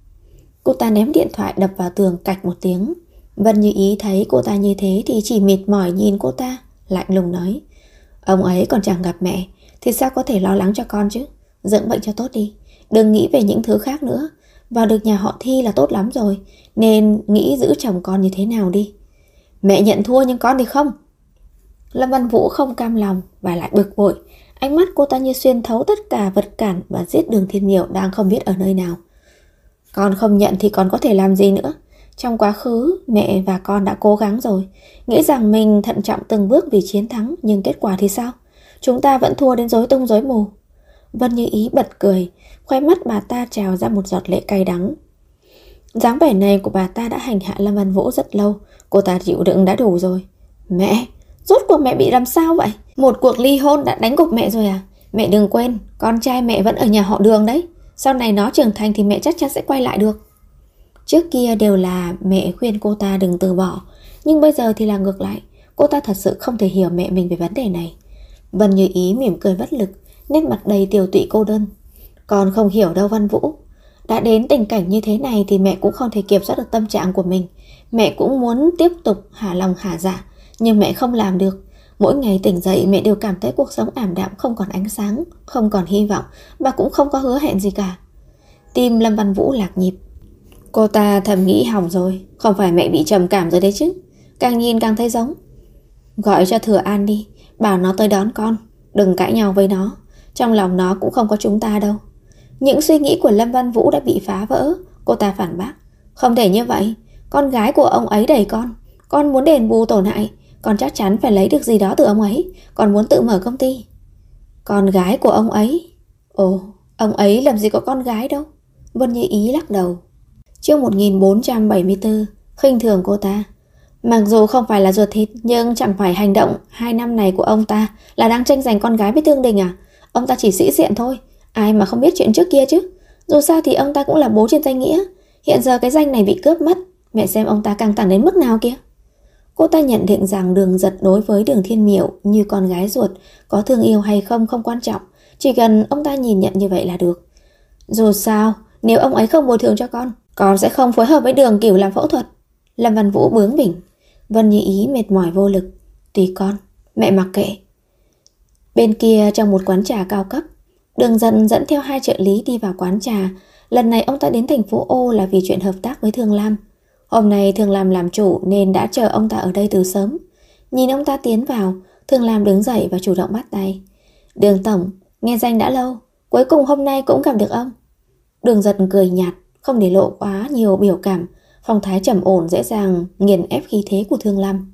Cô ta ném điện thoại đập vào tường cạch một tiếng. Vân Như Ý thấy cô ta như thế thì chỉ mệt mỏi nhìn cô ta, lạnh lùng nói. Ông ấy còn chẳng gặp mẹ thì sao có thể lo lắng cho con chứ? Dưỡng bệnh cho tốt đi, đừng nghĩ về những thứ khác nữa. Vào được nhà họ Thi là tốt lắm rồi, nên nghĩ giữ chồng con như thế nào đi. Mẹ nhận thua nhưng con thì không. Lâm Văn Vũ không cam lòng và lại bực bội. Ánh mắt cô ta như xuyên thấu tất cả vật cản và giết Đường Thiên Miểu đang không biết ở nơi nào. Con không nhận thì còn có thể làm gì nữa? Trong quá khứ, mẹ và con đã cố gắng rồi, nghĩ rằng mình thận trọng từng bước vì chiến thắng, nhưng kết quả thì sao? Chúng ta vẫn thua đến rối tung rối mù. Vân Như Ý bật cười, khóe mắt bà ta trào ra một giọt lệ cay đắng. Dáng vẻ này của bà ta đã hành hạ Lâm Văn Vũ rất lâu, cô ta chịu đựng đã đủ rồi. Mẹ, rốt cuộc mẹ bị làm sao vậy? Một cuộc ly hôn đã đánh gục mẹ rồi à? Mẹ đừng quên, con trai mẹ vẫn ở nhà họ Đường đấy. Sau này nó trưởng thành thì mẹ chắc chắn sẽ quay lại được. Trước kia đều là mẹ khuyên cô ta đừng từ bỏ, nhưng bây giờ thì là ngược lại. Cô ta thật sự không thể hiểu mẹ mình về vấn đề này. Vân Như Ý mỉm cười bất lực, nét mặt đầy tiều tụy cô đơn. Con không hiểu đâu Văn Vũ. Đã đến tình cảnh như thế này thì mẹ cũng không thể kiểm soát được tâm trạng của mình. Mẹ cũng muốn tiếp tục hả lòng hả dạ, nhưng mẹ không làm được. Mỗi ngày tỉnh dậy mẹ đều cảm thấy cuộc sống ảm đạm, không còn ánh sáng, không còn hy vọng, và cũng không có hứa hẹn gì cả. Tim Lâm Văn Vũ lạc nhịp. Cô ta thầm nghĩ hỏng rồi, không phải mẹ bị trầm cảm rồi đấy chứ. Càng nhìn càng thấy giống. Gọi cho Thừa An đi, bảo nó tới đón con. Đừng cãi nhau với nó, trong lòng nó cũng không có chúng ta đâu. Những suy nghĩ của Lâm Văn Vũ đã bị phá vỡ. Cô ta phản bác. Không thể như vậy, con gái của ông ấy đẩy con muốn đền bù tổn hại. Con chắc chắn phải lấy được gì đó từ ông ấy. Con muốn tự mở công ty. Con gái của ông ấy? Ồ, ông ấy làm gì có con gái đâu. Vân Như Ý lắc đầu. Chương 1474. Khinh thường cô ta. Mặc dù không phải là ruột thịt, nhưng chẳng phải hành động 2 năm này của ông ta là đang tranh giành con gái với Thương Đình à? Ông ta chỉ sĩ diện thôi, ai mà không biết chuyện trước kia chứ. Dù sao thì ông ta cũng là bố trên danh nghĩa. Hiện giờ cái danh này bị cướp mất, mẹ xem ông ta căng thẳng đến mức nào kia. Cô ta nhận định rằng Đường Giật đối với Đường Thiên Miểu như con gái ruột, có thương yêu hay không không quan trọng, chỉ cần ông ta nhìn nhận như vậy là được. Dù sao, nếu ông ấy không bồi thường cho con sẽ không phối hợp với Đường Cửu làm phẫu thuật. Lâm Văn Vũ bướng bỉnh. Vân Như Ý mệt mỏi vô lực. Tùy con, mẹ mặc kệ. Bên kia trong một quán trà cao cấp, Đường Giật dẫn theo 2 trợ lý đi vào quán trà. Lần này ông ta đến thành phố O là vì chuyện hợp tác với Thương Lam. Hôm nay Thương Lam làm chủ nên đã chờ ông ta ở đây từ sớm. Nhìn ông ta tiến vào, Thương Lam đứng dậy và chủ động bắt tay. Đường tổng, Nghe danh đã lâu, cuối cùng hôm nay cũng gặp được ông. Đường Giật cười nhạt, không để lộ quá nhiều biểu cảm, phong thái trầm ổn dễ dàng nghiền ép khí thế của Thương Lam.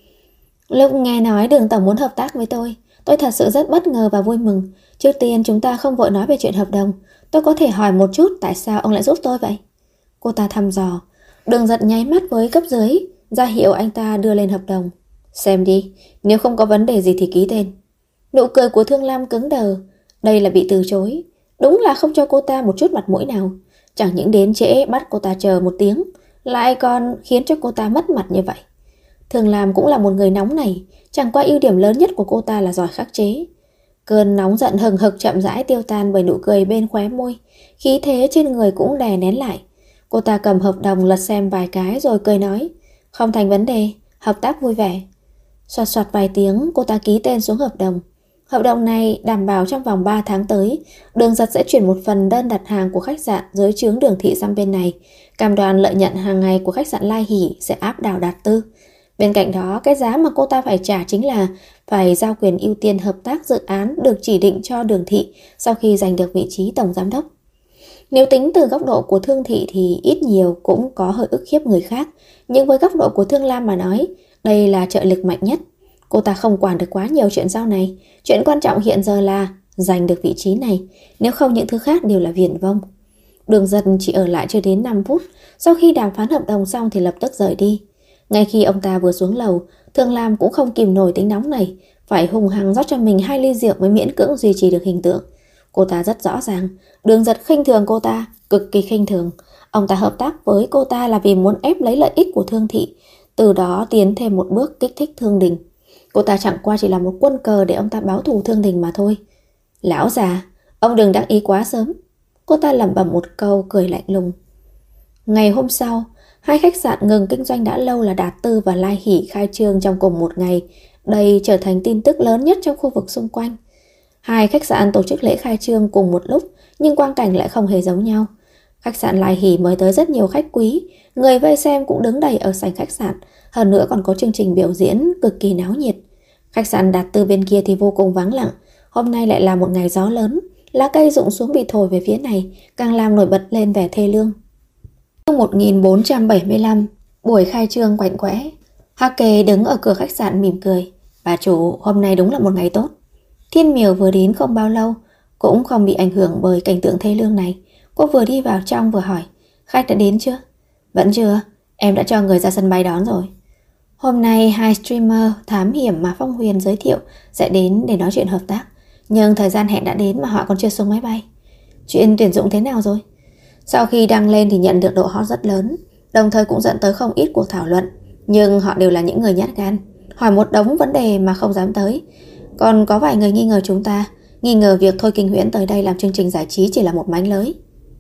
Lúc nghe nói Đường tổng muốn hợp tác với tôi thật sự rất bất ngờ và vui mừng. Trước tiên chúng ta không vội nói về chuyện hợp đồng. Tôi có thể hỏi một chút tại sao ông lại giúp tôi vậy? Cô ta thăm dò. Đường Giật nháy mắt với cấp dưới, ra hiệu anh ta đưa lên hợp đồng. Xem đi, nếu không có vấn đề gì thì ký tên. Nụ cười của Thương Lam cứng đờ. Đây là bị từ chối. Đúng là không cho cô ta một chút mặt mũi nào. Chẳng những đến trễ bắt cô ta chờ một tiếng, lại còn khiến cho cô ta mất mặt như vậy. Thương Lam cũng là một người nóng này, chẳng qua ưu điểm lớn nhất của cô ta là giỏi khắc chế. Cơn nóng giận hừng hực chậm rãi tiêu tan bởi nụ cười bên khóe môi, khí thế trên người cũng đè nén lại. Cô ta cầm hợp đồng lật xem vài cái rồi cười nói, không thành vấn đề, hợp tác vui vẻ. Soạt soạt vài tiếng, cô ta ký tên xuống hợp đồng. Hợp đồng này đảm bảo trong vòng 3 tháng tới, Đường Giật sẽ chuyển một phần đơn đặt hàng của khách sạn dưới trướng Đường Thị sang bên này, cam đoan lợi nhuận hàng ngày của khách sạn Lai Hỷ sẽ áp đảo Đạt Tư. Bên cạnh đó, cái giá mà cô ta phải trả chính là phải giao quyền ưu tiên hợp tác dự án được chỉ định cho Đường Thị sau khi giành được vị trí tổng giám đốc. Nếu tính từ góc độ của Thương Thị thì ít nhiều cũng có hơi ức hiếp người khác, nhưng với góc độ của Thương Lam mà nói, đây là trợ lực mạnh nhất. Cô ta không quản được quá nhiều chuyện sau này. Chuyện quan trọng hiện giờ là giành được vị trí này, nếu không những thứ khác đều là viển vông. Đường Giật chỉ ở lại chưa đến 5 phút, sau khi đàm phán hợp đồng xong thì lập tức rời đi. Ngay khi ông ta vừa xuống lầu, Thương Lam cũng không kìm nổi tính nóng này, phải hùng hăng rót cho mình 2 ly rượu mới miễn cưỡng duy trì được hình tượng. Cô ta rất rõ ràng, Đường Giật khinh thường cô ta, cực kỳ khinh thường. Ông ta hợp tác với cô ta là vì muốn ép lấy lợi ích của Thương Thị, từ đó tiến thêm một bước kích thích Thương Đình. Cô ta chẳng qua chỉ là một quân cờ để ông ta báo thù Thương Đình mà thôi. Lão già, ông đừng đắc ý quá sớm. Cô ta lẩm bẩm một câu cười lạnh lùng. Ngày hôm sau, 2 khách sạn ngừng kinh doanh đã lâu là Đạt Tư và Lai Hỷ khai trương trong cùng một ngày. Đây trở thành tin tức lớn nhất trong khu vực xung quanh. 2 khách sạn tổ chức lễ khai trương cùng một lúc, nhưng quang cảnh lại không hề giống nhau. Khách sạn Lai Hỷ mời tới rất nhiều khách quý, người vây xem cũng đứng đầy ở sảnh khách sạn, hơn nữa còn có chương trình biểu diễn cực kỳ náo nhiệt. Khách sạn Đạt Tư bên kia thì vô cùng vắng lặng, hôm nay lại là một ngày gió lớn, lá cây rụng xuống bị thổi về phía này, càng làm nổi bật lên vẻ thê lương. Chương 1475, buổi khai trương quạnh quẽ. Hắc Kê đứng ở cửa khách sạn mỉm cười. Bà chủ, hôm nay đúng là một ngày tốt. Thiên Miểu vừa đến không bao lâu, cũng không bị ảnh hưởng bởi cảnh tượng thê lương này. Cô vừa đi vào trong vừa hỏi, khách đã đến chưa? Vẫn chưa, em đã cho người ra sân bay đón rồi. Hôm nay 2 streamer thám hiểm mà Phong Huyền giới thiệu sẽ đến để nói chuyện hợp tác, nhưng thời gian hẹn đã đến mà họ còn chưa xuống máy bay. Chuyện tuyển dụng thế nào rồi? Sau khi đăng lên thì nhận được độ hot rất lớn, đồng thời cũng dẫn tới không ít cuộc thảo luận, nhưng họ đều là những người nhát gan, hỏi một đống vấn đề mà không dám tới. Còn có vài người nghi ngờ chúng ta, nghi ngờ việc Thôi Kinh Huyễn tới đây làm chương trình giải trí chỉ là một mánh lới.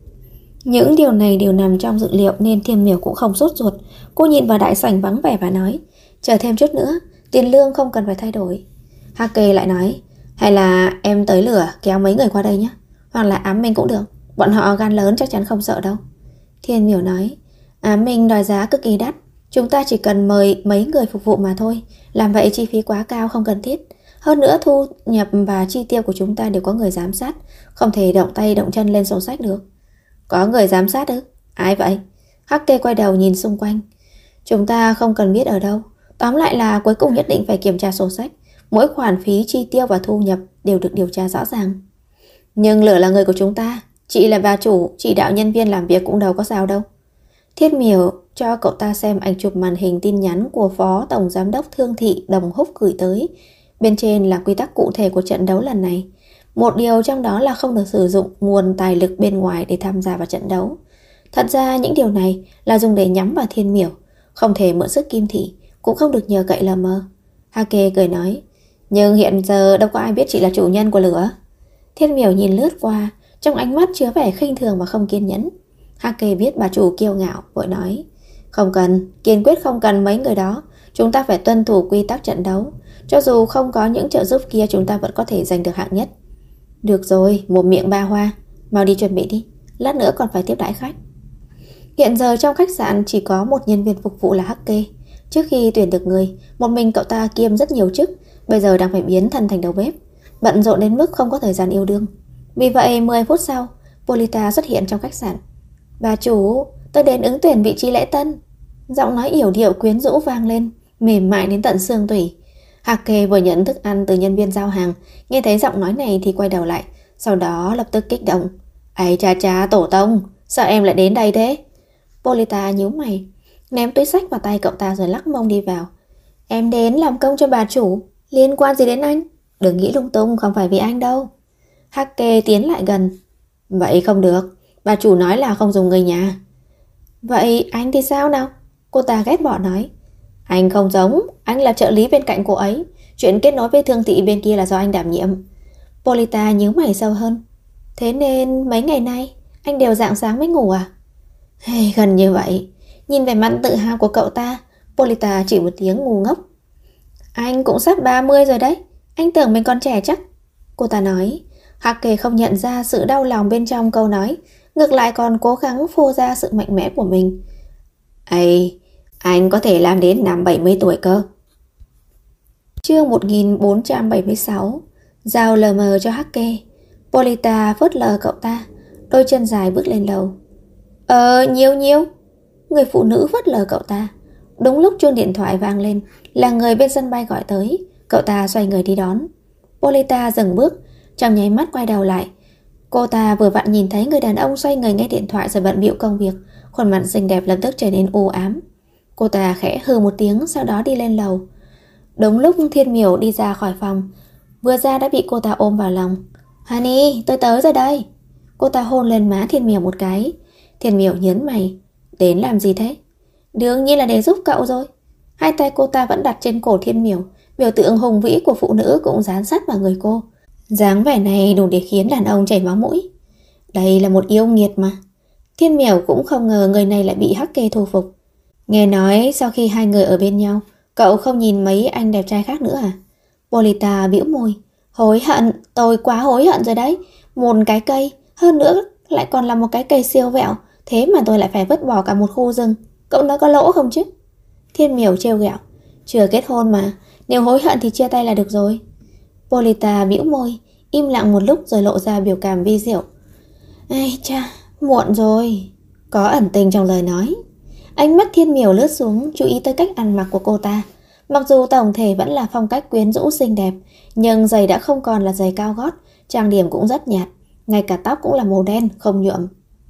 Những điều này đều nằm trong dự liệu nên Thiên Miểu cũng không sốt ruột. Cô nhìn vào đại sảnh vắng vẻ và nói, chờ thêm chút nữa, tiền lương không cần phải thay đổi. Hắc Kê lại nói, hay là em tới lửa kéo mấy người qua đây nhé, hoặc là Ám Minh cũng được, bọn họ gan lớn chắc chắn không sợ đâu. Thiên Miểu nói, Ám Minh đòi giá cực kỳ đắt, chúng ta chỉ cần mời mấy người phục vụ mà thôi, làm vậy chi phí quá cao không cần thiết. Hơn nữa thu nhập và chi tiêu của chúng ta đều có người giám sát, không thể động tay động chân lên sổ sách được. Có người giám sát ư? Ai vậy? Hắc Kê quay đầu nhìn xung quanh. Chúng ta không cần biết ở đâu, tóm lại là cuối cùng nhất định phải kiểm tra sổ sách. Mỗi khoản phí chi tiêu và thu nhập đều được điều tra rõ ràng. Nhưng Lửa là người của chúng ta, chị là bà chủ, chỉ đạo nhân viên làm việc cũng đâu có sao đâu. Thiết Miểu cho cậu ta xem ảnh chụp màn hình tin nhắn của Phó Tổng Giám đốc Thương Thị Đồng Húc gửi tới. Bên trên là quy tắc cụ thể của trận đấu lần này. Một điều trong đó là không được sử dụng nguồn tài lực bên ngoài để tham gia vào trận đấu. Thật ra những điều này là dùng để nhắm vào Thiên Miểu, không thể mượn sức Kim Thị, cũng không được nhờ cậy lờ mờ. Hake cười nói, nhưng hiện giờ đâu có ai biết chị là chủ nhân của Lửa. Thiên Miểu nhìn lướt qua, trong ánh mắt chứa vẻ khinh thường và không kiên nhẫn. Hake biết bà chủ kiêu ngạo, vội nói, không cần, kiên quyết không cần mấy người đó, chúng ta phải tuân thủ quy tắc trận đấu. Cho dù không có những trợ giúp kia chúng ta vẫn có thể giành được hạng nhất. Được rồi, một miệng ba hoa, mau đi chuẩn bị đi, lát nữa còn phải tiếp đãi khách. Hiện giờ trong khách sạn chỉ có một nhân viên phục vụ là Hắc Kê. Trước khi tuyển được người, một mình cậu ta kiêm rất nhiều chức, bây giờ đang phải biến thân thành đầu bếp. bận rộn đến mức không có thời gian yêu đương. Vì vậy 10 phút sau, Polita xuất hiện trong khách sạn. Bà chủ, tôi đến ứng tuyển vị trí lễ tân. Giọng nói yểu điệu quyến rũ vang lên, mềm mại đến tận xương tủy. Hake vừa nhận thức ăn từ nhân viên giao hàng, nghe thấy giọng nói này thì quay đầu lại, sau đó lập tức kích động. Ây cha cha, tổ tông, sao em lại đến đây thế? Polita nhíu mày, ném túi xách vào tay cậu ta rồi lắc mông đi vào. Em đến làm công cho bà chủ, liên quan gì đến anh? Đừng nghĩ lung tung, không phải vì anh đâu. Hake tiến lại gần. Vậy không được, bà chủ nói là không dùng người nhà. Vậy anh thì sao nào? Cô ta ghét bỏ nói. Anh không giống, anh là trợ lý bên cạnh cô ấy. Chuyện kết nối với thương thị bên kia là do anh đảm nhiệm. Polita nhíu mày sâu hơn. Thế nên mấy ngày nay anh đều rạng sáng mới ngủ à? Hay gần như vậy. Nhìn vẻ mặt tự hào của cậu ta, Polita chỉ một tiếng ngu ngốc. Anh cũng sắp 30 rồi đấy, anh tưởng mình còn trẻ chắc. Cô ta nói. Hake không nhận ra sự đau lòng bên trong câu nói, ngược lại còn cố gắng phô ra sự mạnh mẽ của mình. Ây, anh có thể làm đến năm 70 tuổi cơ. Chương 1476. Giao lờ mờ cho Hake. Polita phớt lờ cậu ta, đôi chân dài bước lên lầu. Nhiều. Người phụ nữ phớt lờ cậu ta. Đúng lúc chuông điện thoại vang lên, là người bên sân bay gọi tới. Cậu ta xoay người đi đón. Polita dừng bước, trong nháy mắt quay đầu lại. Cô ta vừa vặn nhìn thấy người đàn ông xoay người nghe điện thoại rồi bận bịu công việc, khuôn mặt xinh đẹp lập tức trở nên u ám. Cô ta khẽ hừ một tiếng, sau đó đi lên lầu. Đúng lúc Thiên Miểu đi ra khỏi phòng, vừa ra đã bị cô ta ôm vào lòng. Honey, tôi tới rồi đây. Cô ta hôn lên má Thiên Miểu một cái. Thiên Miểu nhớn mày. Đến làm gì thế? Đương nhiên là để giúp cậu rồi. Hai tay cô ta vẫn đặt trên cổ Thiên Miểu, biểu tượng hùng vĩ của phụ nữ cũng dán sát vào người cô. Dáng vẻ này đủ để khiến đàn ông chảy máu mũi. Đây là một yêu nghiệt mà. Thiên Miểu cũng không ngờ người này lại bị Hake thu phục. Nghe nói sau khi hai người ở bên nhau, cậu không nhìn mấy anh đẹp trai khác nữa à? Polita bĩu môi. Hối hận, tôi quá hối hận rồi đấy. Một cái cây, hơn nữa lại còn là một cái cây siêu vẹo, thế mà tôi lại phải vứt bỏ cả một khu rừng. Cậu nói có lỗ không chứ? Thiên Miểu trêu ghẹo. Chưa kết hôn mà, nếu hối hận thì chia tay là được rồi. Polita bĩu môi, im lặng một lúc rồi lộ ra biểu cảm vi diệu. Ây cha, muộn rồi. Có ẩn tình trong lời nói. Ánh mắt Thiên Miểu lướt xuống, chú ý tới cách ăn mặc của cô ta. Mặc dù tổng thể vẫn là phong cách quyến rũ xinh đẹp, nhưng giày đã không còn là giày cao gót, trang điểm cũng rất nhạt, ngay cả tóc cũng là màu đen, không nhuộm.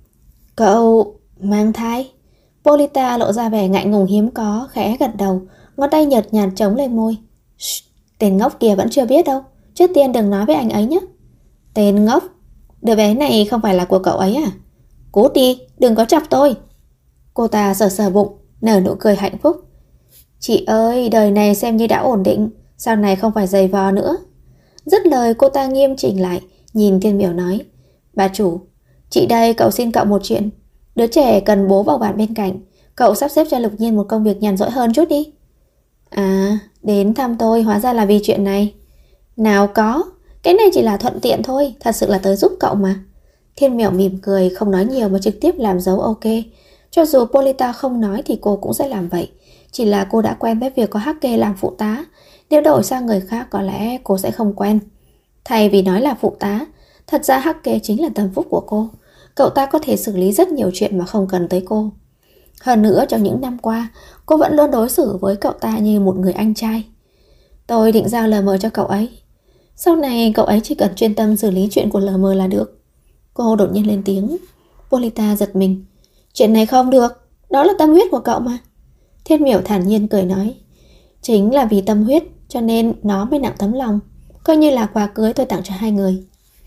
Cậu mang thai? Polita lộ ra vẻ ngại ngùng hiếm có, khẽ gật đầu, ngón tay nhợt nhạt chống lên môi. Tên ngốc kia vẫn chưa biết đâu, trước tiên đừng nói với anh ấy nhé. Tên ngốc? Đứa bé này không phải là của cậu ấy à? Cút đi, đừng có chọc tôi. Cô ta sờ sờ bụng, nở nụ cười hạnh phúc. Chị ơi, đời này xem như đã ổn định, sau này không phải giày vò nữa. Dứt lời cô ta nghiêm chỉnh lại, nhìn Thiên Miểu nói. Bà chủ, chị đây cậu xin cậu một chuyện. Đứa trẻ cần bố vào bạn bên cạnh, cậu sắp xếp cho Lục Nhiên một công việc nhàn rỗi hơn chút đi. À, đến thăm tôi hóa ra là vì chuyện này. Nào có, cái này chỉ là thuận tiện thôi, thật sự là tới giúp cậu mà. Thiên Miểu mỉm cười, không nói nhiều mà trực tiếp làm dấu ok. Cho dù Polita không nói thì cô cũng sẽ làm vậy. Chỉ là cô đã quen với việc có Hake làm phụ tá. Nếu đổi sang người khác có lẽ cô sẽ không quen. Thay vì nói là phụ tá, thật ra Hake chính là tâm phúc của cô. Cậu ta có thể xử lý rất nhiều chuyện mà không cần tới cô. Hơn nữa trong những năm qua, cô vẫn luôn đối xử với cậu ta như một người anh trai. Tôi định giao LM cho cậu ấy. Sau này cậu ấy chỉ cần chuyên tâm xử lý chuyện của LM là được. Cô đột nhiên lên tiếng. Polita giật mình. Chuyện này không được, đó là tâm huyết của cậu mà. Thiên Miểu thản nhiên cười nói. Chính là vì tâm huyết cho nên nó mới nặng tấm lòng. Coi như là quà cưới tôi tặng cho hai người.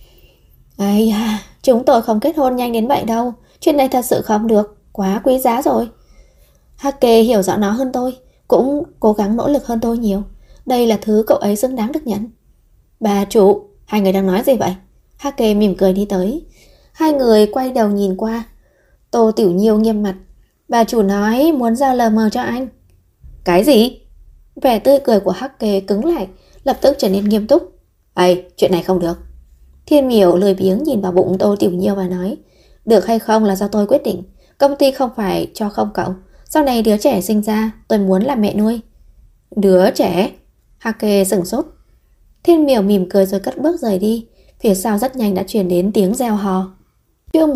Ây da, chúng tôi không kết hôn nhanh đến vậy đâu. Chuyện này thật sự không được, quá quý giá rồi. Hake hiểu rõ nó hơn tôi, cũng cố gắng nỗ lực hơn tôi nhiều. Đây là thứ cậu ấy xứng đáng được nhận. Bà chủ, hai người đang nói gì vậy? Hake mỉm cười đi tới. Hai người quay đầu nhìn qua. Tô Tiểu Nhiêu nghiêm mặt. Bà chủ nói muốn giao LM cho anh. Cái gì? Vẻ tươi cười của Hake cứng lại, lập tức trở nên nghiêm túc. Ây, chuyện này không được. Thiên Miểu lười biếng nhìn vào bụng Tô Tiểu Nhiêu và nói. Được hay không là do tôi quyết định. Công ty không phải cho không cậu. Sau này đứa trẻ sinh ra tôi muốn làm mẹ nuôi. Đứa trẻ? Hake sửng sốt. Thiên Miểu mỉm cười rồi cất bước rời đi. Phía sau rất nhanh đã truyền đến tiếng reo hò. Chương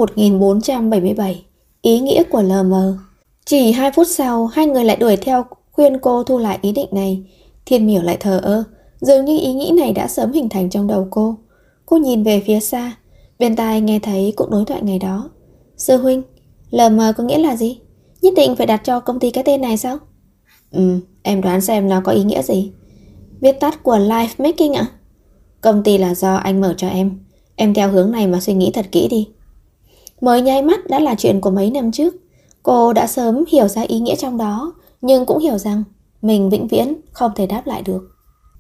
1477. Ý nghĩa của LM. Chỉ 2 phút sau, hai người lại đuổi theo khuyên cô thu lại ý định này. Thiên Miểu lại thờ ơ, dường như ý nghĩ này đã sớm hình thành trong đầu cô. Cô nhìn về phía xa, bên tai nghe thấy cuộc đối thoại ngày đó. Sư huynh, LM có nghĩa là gì? Nhất định phải đặt cho công ty cái tên này sao? Em đoán xem nó có ý nghĩa gì. Viết tắt của Life Making ạ? Công ty là do anh mở cho em. Em theo hướng này mà suy nghĩ thật kỹ đi. Mới nháy mắt đã là chuyện của mấy năm trước. Cô đã sớm hiểu ra ý nghĩa trong đó, nhưng cũng hiểu rằng mình vĩnh viễn không thể đáp lại được.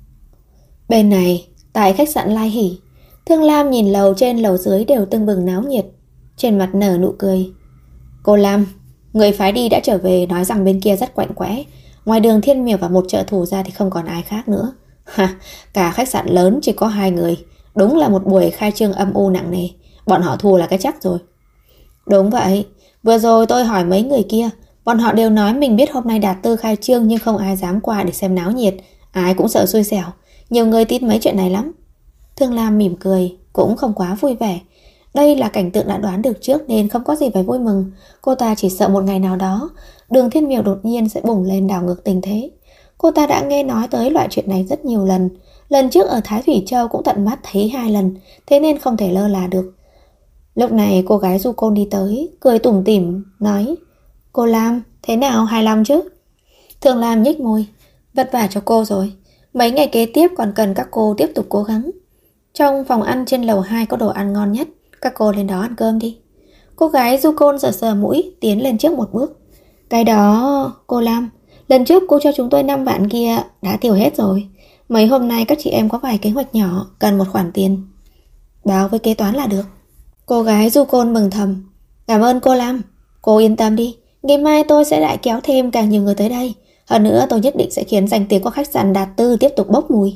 Bên này, tại khách sạn Lai Hỷ, Thương Lam nhìn lầu trên lầu dưới đều tưng bừng náo nhiệt, trên mặt nở nụ cười. Cô Lam, người phái đi đã trở về, nói rằng bên kia rất quạnh quẽ. Ngoài Đường Thiên Miểu và một trợ thủ ra thì không còn ai khác nữa. Cả khách sạn lớn chỉ có 2 người. Đúng là một buổi khai trương âm u nặng nề. Bọn họ thua là cái chắc rồi. Đúng vậy. Vừa rồi tôi hỏi mấy người kia, bọn họ đều nói mình biết hôm nay Đạt Tư khai trương, nhưng không ai dám qua để xem náo nhiệt. Ai cũng sợ xui xẻo. Nhiều người tin mấy chuyện này lắm. Thương Lam mỉm cười, cũng không quá vui vẻ. Đây là cảnh tượng đã đoán được trước nên không có gì phải vui mừng. Cô ta chỉ sợ một ngày nào đó Đường Thiên Miểu đột nhiên sẽ bùng lên đảo ngược tình thế. Cô ta đã nghe nói tới loại chuyện này rất nhiều lần. Lần trước ở Thái Thủy Châu cũng tận mắt thấy 2 lần, thế nên không thể lơ là được. Lúc này cô gái du côn đi tới, cười tủm tỉm, nói: Cô Lam, thế nào, hài lòng chứ? Thường Lam nhếch môi: Vất vả cho cô rồi. Mấy ngày kế tiếp còn cần các cô tiếp tục cố gắng. Trong phòng ăn trên lầu 2 có đồ ăn ngon nhất, các cô lên đó ăn cơm đi. Cô gái du côn sờ sờ mũi, tiến lên trước một bước. Cái đó, cô Lam, lần trước cô cho chúng tôi 5 vạn kia đã tiêu hết rồi. Mấy hôm nay các chị em có vài kế hoạch nhỏ, cần một khoản tiền. Báo với kế toán là được. Cô gái du côn mừng thầm: Cảm ơn cô Lam. Cô yên tâm đi, ngày mai tôi sẽ lại kéo thêm càng nhiều người tới đây. Hơn nữa tôi nhất định sẽ khiến danh tiếng của khách sạn Đạt Tư tiếp tục bốc mùi.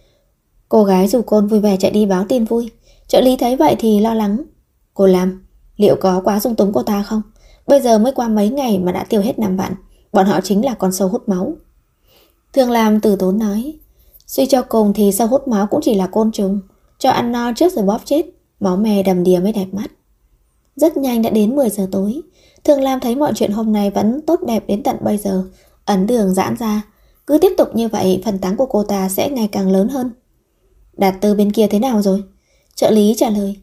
Cô gái du côn vui vẻ chạy đi báo tin vui. Trợ lý thấy vậy thì lo lắng: Cô Lam, liệu có quá dung túng cô ta không? Bây giờ mới qua mấy ngày mà đã tiêu hết 5 vạn. Bọn họ chính là con sâu hút máu. Thương Lam từ tốn nói: Suy cho cùng thì sâu hút máu cũng chỉ là côn trùng. Cho ăn no trước rồi bóp chết, máu me đầm đìa mới đẹp mắt. Rất nhanh đã đến 10 giờ tối. Thương Lam thấy mọi chuyện hôm nay vẫn tốt đẹp đến tận bây giờ. Ấn đường giãn ra. Cứ tiếp tục như vậy, phần thắng của cô ta sẽ ngày càng lớn hơn. Đạt Tư bên kia thế nào rồi? Trợ lý trả lời: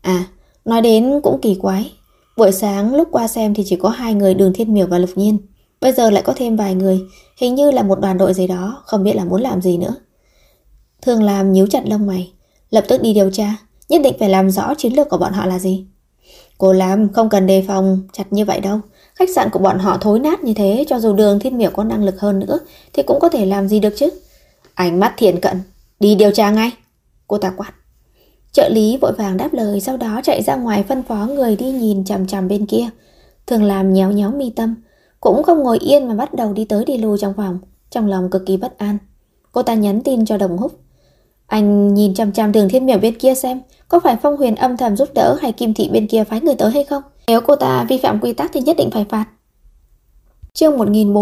Nói đến cũng kỳ quái. Buổi sáng lúc qua xem thì chỉ có 2 người, Đường Thiên Miểu và Lục Nhiên. Bây giờ lại có thêm vài người, hình như là một đoàn đội gì đó, không biết là muốn làm gì nữa. Thương Lam nhíu chặt lông mày: Lập tức đi điều tra, nhất định phải làm rõ chiến lược của bọn họ là gì. Cô Lam, không cần đề phòng chặt như vậy đâu. Khách sạn của bọn họ thối nát như thế, cho dù Đường Thiên Miểu có năng lực hơn nữa thì cũng có thể làm gì được chứ. Ánh mắt thiện cận, đi điều tra ngay, cô ta quát. Trợ lý vội vàng đáp lời, sau đó chạy ra ngoài phân phó người đi nhìn chằm chằm bên kia. Thường làm nhéo nhéo mi tâm, cũng không ngồi yên mà bắt đầu đi tới đi lui trong phòng, trong lòng cực kỳ bất an. Cô ta nhắn tin cho Đồng Húc: Anh nhìn chằm chằm Đường Thiên Miểu bên kia xem có phải Phong Huyền âm thầm giúp đỡ hay Kim Thị bên kia phái người tới hay không. Nếu cô ta vi phạm quy tắc thì nhất định phải phạt. Chương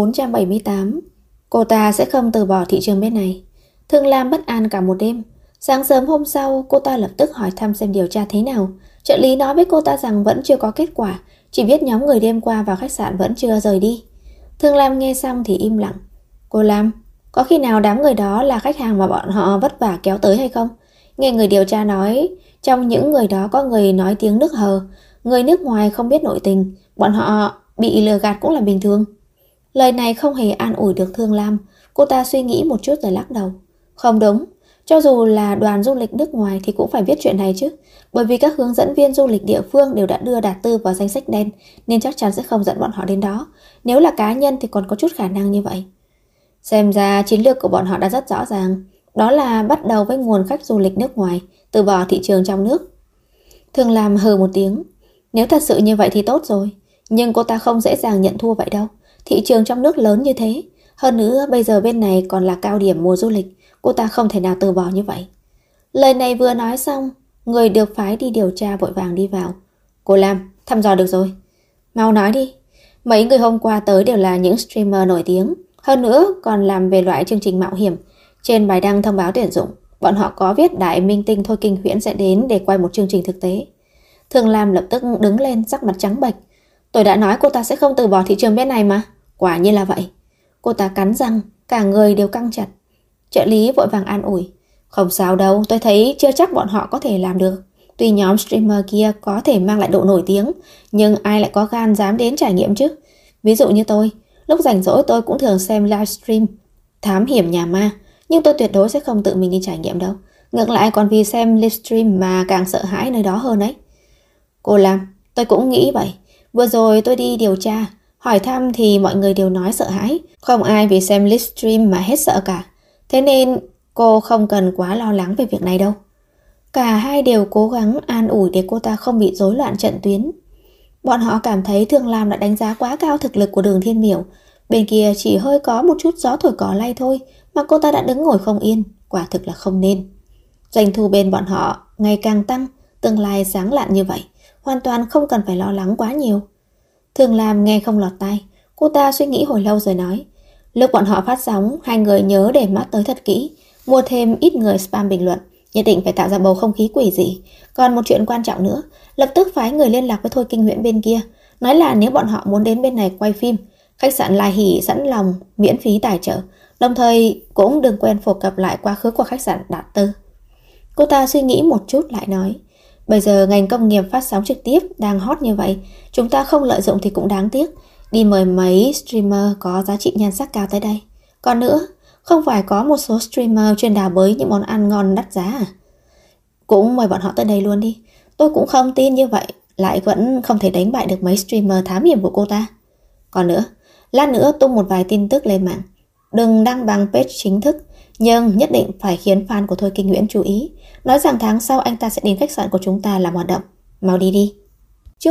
1478. Cô ta sẽ không từ bỏ thị trường bên này. Thương Lam bất an cả một đêm. Sáng sớm hôm sau, cô ta lập tức hỏi thăm xem điều tra thế nào. Trợ lý nói với cô ta rằng vẫn chưa có kết quả, chỉ biết nhóm người đêm qua vào khách sạn vẫn chưa rời đi. Thương Lam nghe xong thì im lặng. Cô Lam, có khi nào đám người đó là khách hàng mà bọn họ vất vả kéo tới hay không? Nghe người điều tra nói, trong những người đó có người nói tiếng nước Hờ, người nước ngoài không biết nội tình, bọn họ bị lừa gạt cũng là bình thường. Lời này không hề an ủi được Thương Lam. Cô ta suy nghĩ một chút rồi lắc đầu. Không đúng, cho dù là đoàn du lịch nước ngoài thì cũng phải biết chuyện này chứ. Bởi vì các hướng dẫn viên du lịch địa phương đều đã đưa Đạt Tư vào danh sách đen, nên chắc chắn sẽ không dẫn bọn họ đến đó. Nếu là cá nhân thì còn có chút khả năng như vậy. Xem ra chiến lược của bọn họ đã rất rõ ràng. Đó là bắt đầu với nguồn khách du lịch nước ngoài, từ bỏ thị trường trong nước. Thương Lam hừ một tiếng. Nếu thật sự như vậy thì tốt rồi. Nhưng cô ta không dễ dàng nhận thua vậy đâu. Thị trường trong nước lớn như thế. Hơn nữa bây giờ bên này còn là cao điểm mùa du lịch. Cô ta không thể nào từ bỏ như vậy. Lời này vừa nói xong, người được phái đi điều tra vội vàng đi vào. Cô Lam, thăm dò được rồi. Mau nói đi. Mấy người hôm qua tới đều là những streamer nổi tiếng. Hơn nữa còn làm về loại chương trình mạo hiểm. Trên bài đăng thông báo tuyển dụng, bọn họ có viết đại minh tinh Thôi Kinh Huyễn sẽ đến để quay một chương trình thực tế. Thương Lam lập tức đứng lên, sắc mặt trắng bệch. Tôi đã nói cô ta sẽ không từ bỏ thị trường bên này mà. Quả nhiên là vậy. Cô ta cắn răng, cả người đều căng chặt. Trợ lý vội vàng an ủi. Không sao đâu, tôi thấy chưa chắc bọn họ có thể làm được. Tuy nhóm streamer kia có thể mang lại độ nổi tiếng, nhưng ai lại có gan dám đến trải nghiệm chứ? Ví dụ như tôi, lúc rảnh rỗi tôi cũng thường xem livestream thám hiểm nhà ma, nhưng tôi tuyệt đối sẽ không tự mình đi trải nghiệm đâu. Ngược lại còn vì xem livestream mà càng sợ hãi nơi đó hơn ấy. Cô Lam, tôi cũng nghĩ vậy. Vừa rồi tôi đi điều tra, hỏi thăm thì mọi người đều nói sợ hãi. Không ai vì xem livestream mà hết sợ cả. Thế nên cô không cần quá lo lắng về việc này đâu. Cả hai đều cố gắng an ủi để cô ta không bị rối loạn trận tuyến. Bọn họ cảm thấy Thương Lam đã đánh giá quá cao thực lực của Đường Thiên Miểu. Bên kia chỉ hơi có một chút gió thổi cỏ lay thôi mà cô ta đã đứng ngồi không yên. Quả thực là không nên. Doanh thu bên bọn họ ngày càng tăng, tương lai sáng lạn như vậy, hoàn toàn không cần phải lo lắng quá nhiều. Thương Lam nghe không lọt tai, cô ta suy nghĩ hồi lâu rồi nói. Lúc bọn họ phát sóng, hai người nhớ để mắt tới thật kỹ, mua thêm ít người spam bình luận, nhất định phải tạo ra bầu không khí quỷ dị. Còn một chuyện quan trọng nữa, lập tức phái người liên lạc với Thôi Kinh Huyễn bên kia, nói là nếu bọn họ muốn đến bên này quay phim, khách sạn Lai Hỷ sẵn lòng miễn phí tài trợ, đồng thời cũng đừng quên phổ cập lại quá khứ của khách sạn Đạt Tư. Cô ta suy nghĩ một chút lại nói, bây giờ ngành công nghiệp phát sóng trực tiếp đang hot như vậy, chúng ta không lợi dụng thì cũng đáng tiếc. Đi mời mấy streamer có giá trị nhan sắc cao tới đây. Còn nữa, không phải có một số streamer chuyên đào bới những món ăn ngon đắt giá à? Cũng mời bọn họ tới đây luôn đi. Tôi cũng không tin như vậy lại vẫn không thể đánh bại được mấy streamer thám hiểm của cô ta. Còn nữa, lát nữa tung một vài tin tức lên mạng. Đừng đăng bằng page chính thức, nhưng nhất định phải khiến fan của Thôi Kinh Huyễn chú ý, nói rằng tháng sau anh ta sẽ đến khách sạn của chúng ta làm hoạt động. Mau đi đi. Trước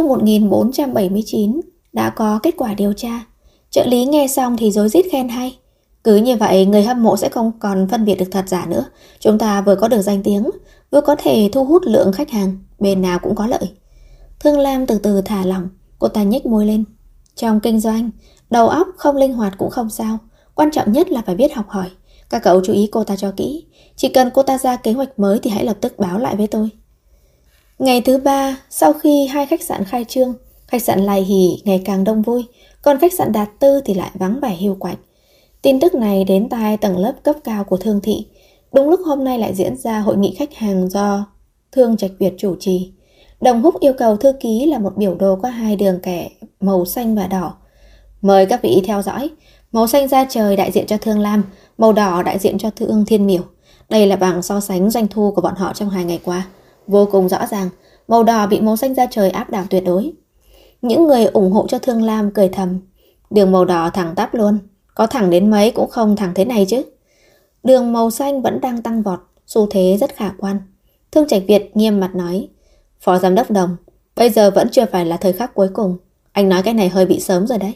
1479 đã có kết quả điều tra. Trợ lý nghe xong thì rối rít khen hay. Cứ như vậy người hâm mộ sẽ không còn phân biệt được thật giả nữa. Chúng ta vừa có được danh tiếng, vừa có thể thu hút lượng khách hàng, bên nào cũng có lợi. Thương Lam từ từ thả lỏng, cô ta nhếch môi lên. Trong kinh doanh, đầu óc không linh hoạt cũng không sao, quan trọng nhất là phải biết học hỏi. Các cậu chú ý cô ta cho kỹ, chỉ cần cô ta ra kế hoạch mới thì hãy lập tức báo lại với tôi. Ngày thứ 3, sau khi hai khách sạn khai trương, khách sạn Lai Hỷ ngày càng đông vui, còn khách sạn Đạt Tư thì lại vắng vẻ hiu quạnh. Tin tức này đến tai tầng lớp cấp cao của Thương thị. Đúng lúc hôm nay lại diễn ra hội nghị khách hàng do Thương Trạch Việt chủ trì. Đồng Húc yêu cầu thư ký là một biểu đồ có hai đường kẻ màu xanh và đỏ. Mời các vị theo dõi. Màu xanh da trời đại diện cho Thương Lam, màu đỏ đại diện cho Thương Thiên Miểu. Đây là bảng so sánh doanh thu của bọn họ trong 2 ngày qua. Vô cùng rõ ràng, màu đỏ bị màu xanh da trời áp đảo tuyệt đối. Những người ủng hộ cho Thương Lam cười thầm. Đường màu đỏ thẳng tắp luôn, có thẳng đến mấy cũng không thẳng thế này chứ. Đường màu xanh vẫn đang tăng vọt, xu thế rất khả quan. Thương Trạch Việt nghiêm mặt nói, Phó Giám đốc Đồng, bây giờ vẫn chưa phải là thời khắc cuối cùng. Anh nói cái này hơi bị sớm rồi đấy.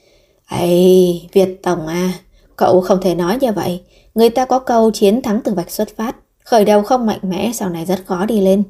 Ây, Việt Tổng à, cậu không thể nói như vậy. Người ta có câu chiến thắng từ vạch xuất phát, khởi đầu không mạnh mẽ sau này rất khó đi lên.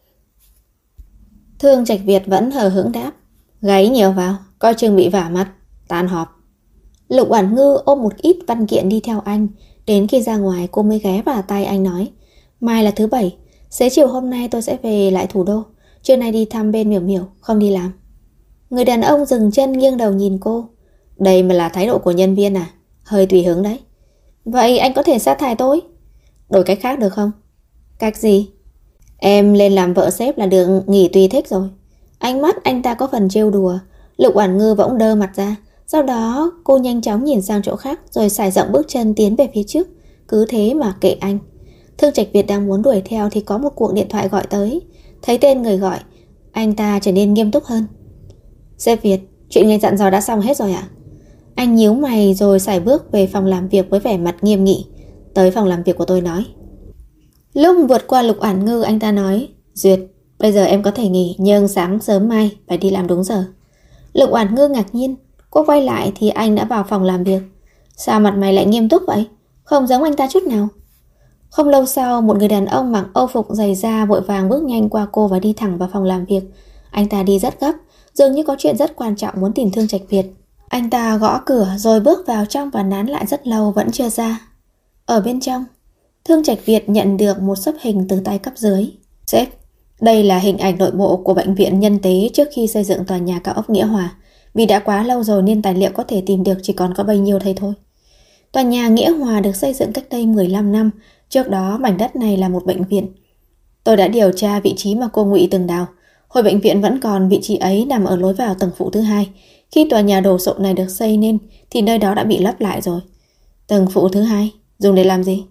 Thương Trạch Việt vẫn hờ hững đáp, gáy nhiều vào, coi chừng bị vả mặt. Tan họp. Lục Oản Ngư ôm một ít văn kiện đi theo anh. Đến khi ra ngoài cô mới ghé vào tai anh nói, mai là thứ 7, xế chiều hôm nay tôi sẽ về lại thủ đô. Trưa nay đi thăm bên Miểu Miểu, không đi làm. Người đàn ông dừng chân nghiêng đầu nhìn cô. Đây mà là thái độ của nhân viên à? Hơi tùy hứng đấy. Vậy anh có thể sa thải tôi? Đổi cách khác được không? Cách gì? Em lên làm vợ sếp là được nghỉ tùy thích rồi. Ánh mắt anh ta có phần trêu đùa. Lục Oản Ngư bỗng đơ mặt ra. Sau đó cô nhanh chóng nhìn sang chỗ khác, rồi sải rộng bước chân tiến về phía trước. Cứ thế mà kệ anh. Thương Trạch Việt đang muốn đuổi theo thì có một cuộc điện thoại gọi tới. Thấy tên người gọi, anh ta trở nên nghiêm túc hơn. Sếp Việt, chuyện ngài dặn dò đã xong hết rồi ạ? Anh nhíu mày rồi sải bước về phòng làm việc với vẻ mặt nghiêm nghị. Tới phòng làm việc của tôi nói. Lúc vượt qua Lục Oản Ngư, anh ta nói, Duyệt, bây giờ em có thể nghỉ, nhưng sáng sớm mai phải đi làm đúng giờ. Lục Oản Ngư ngạc nhiên. Cô quay lại thì anh đã vào phòng làm việc. Sao mặt mày lại nghiêm túc vậy? Không giống anh ta chút nào. Không lâu sau, một người đàn ông mặc âu phục dày da vội vàng bước nhanh qua cô và đi thẳng vào phòng làm việc. Anh ta đi rất gấp, dường như có chuyện rất quan trọng muốn tìm Thương Trạch Việt. Anh ta gõ cửa rồi bước vào trong và nán lại rất lâu vẫn chưa ra. Ở bên trong, Thương Trạch Việt nhận được một xấp hình từ tay cấp dưới. Sếp, đây là hình ảnh nội bộ của bệnh viện Nhân Tế trước khi xây dựng tòa nhà cao ốc Nghĩa Hòa. Vì đã quá lâu rồi nên tài liệu có thể tìm được chỉ còn có bấy nhiêu đây thôi. Tòa nhà Nghĩa Hòa được xây dựng cách đây 15 năm. Trước đó mảnh đất này là một bệnh viện. Tôi đã điều tra vị trí mà cô Ngụy từng đào. Hồi bệnh viện vẫn còn, vị trí ấy nằm ở lối vào tầng phụ thứ 2. Khi tòa nhà đồ sộ này được xây nên thì nơi đó đã bị lấp lại rồi. Tầng phụ thứ 2 dùng để làm gì?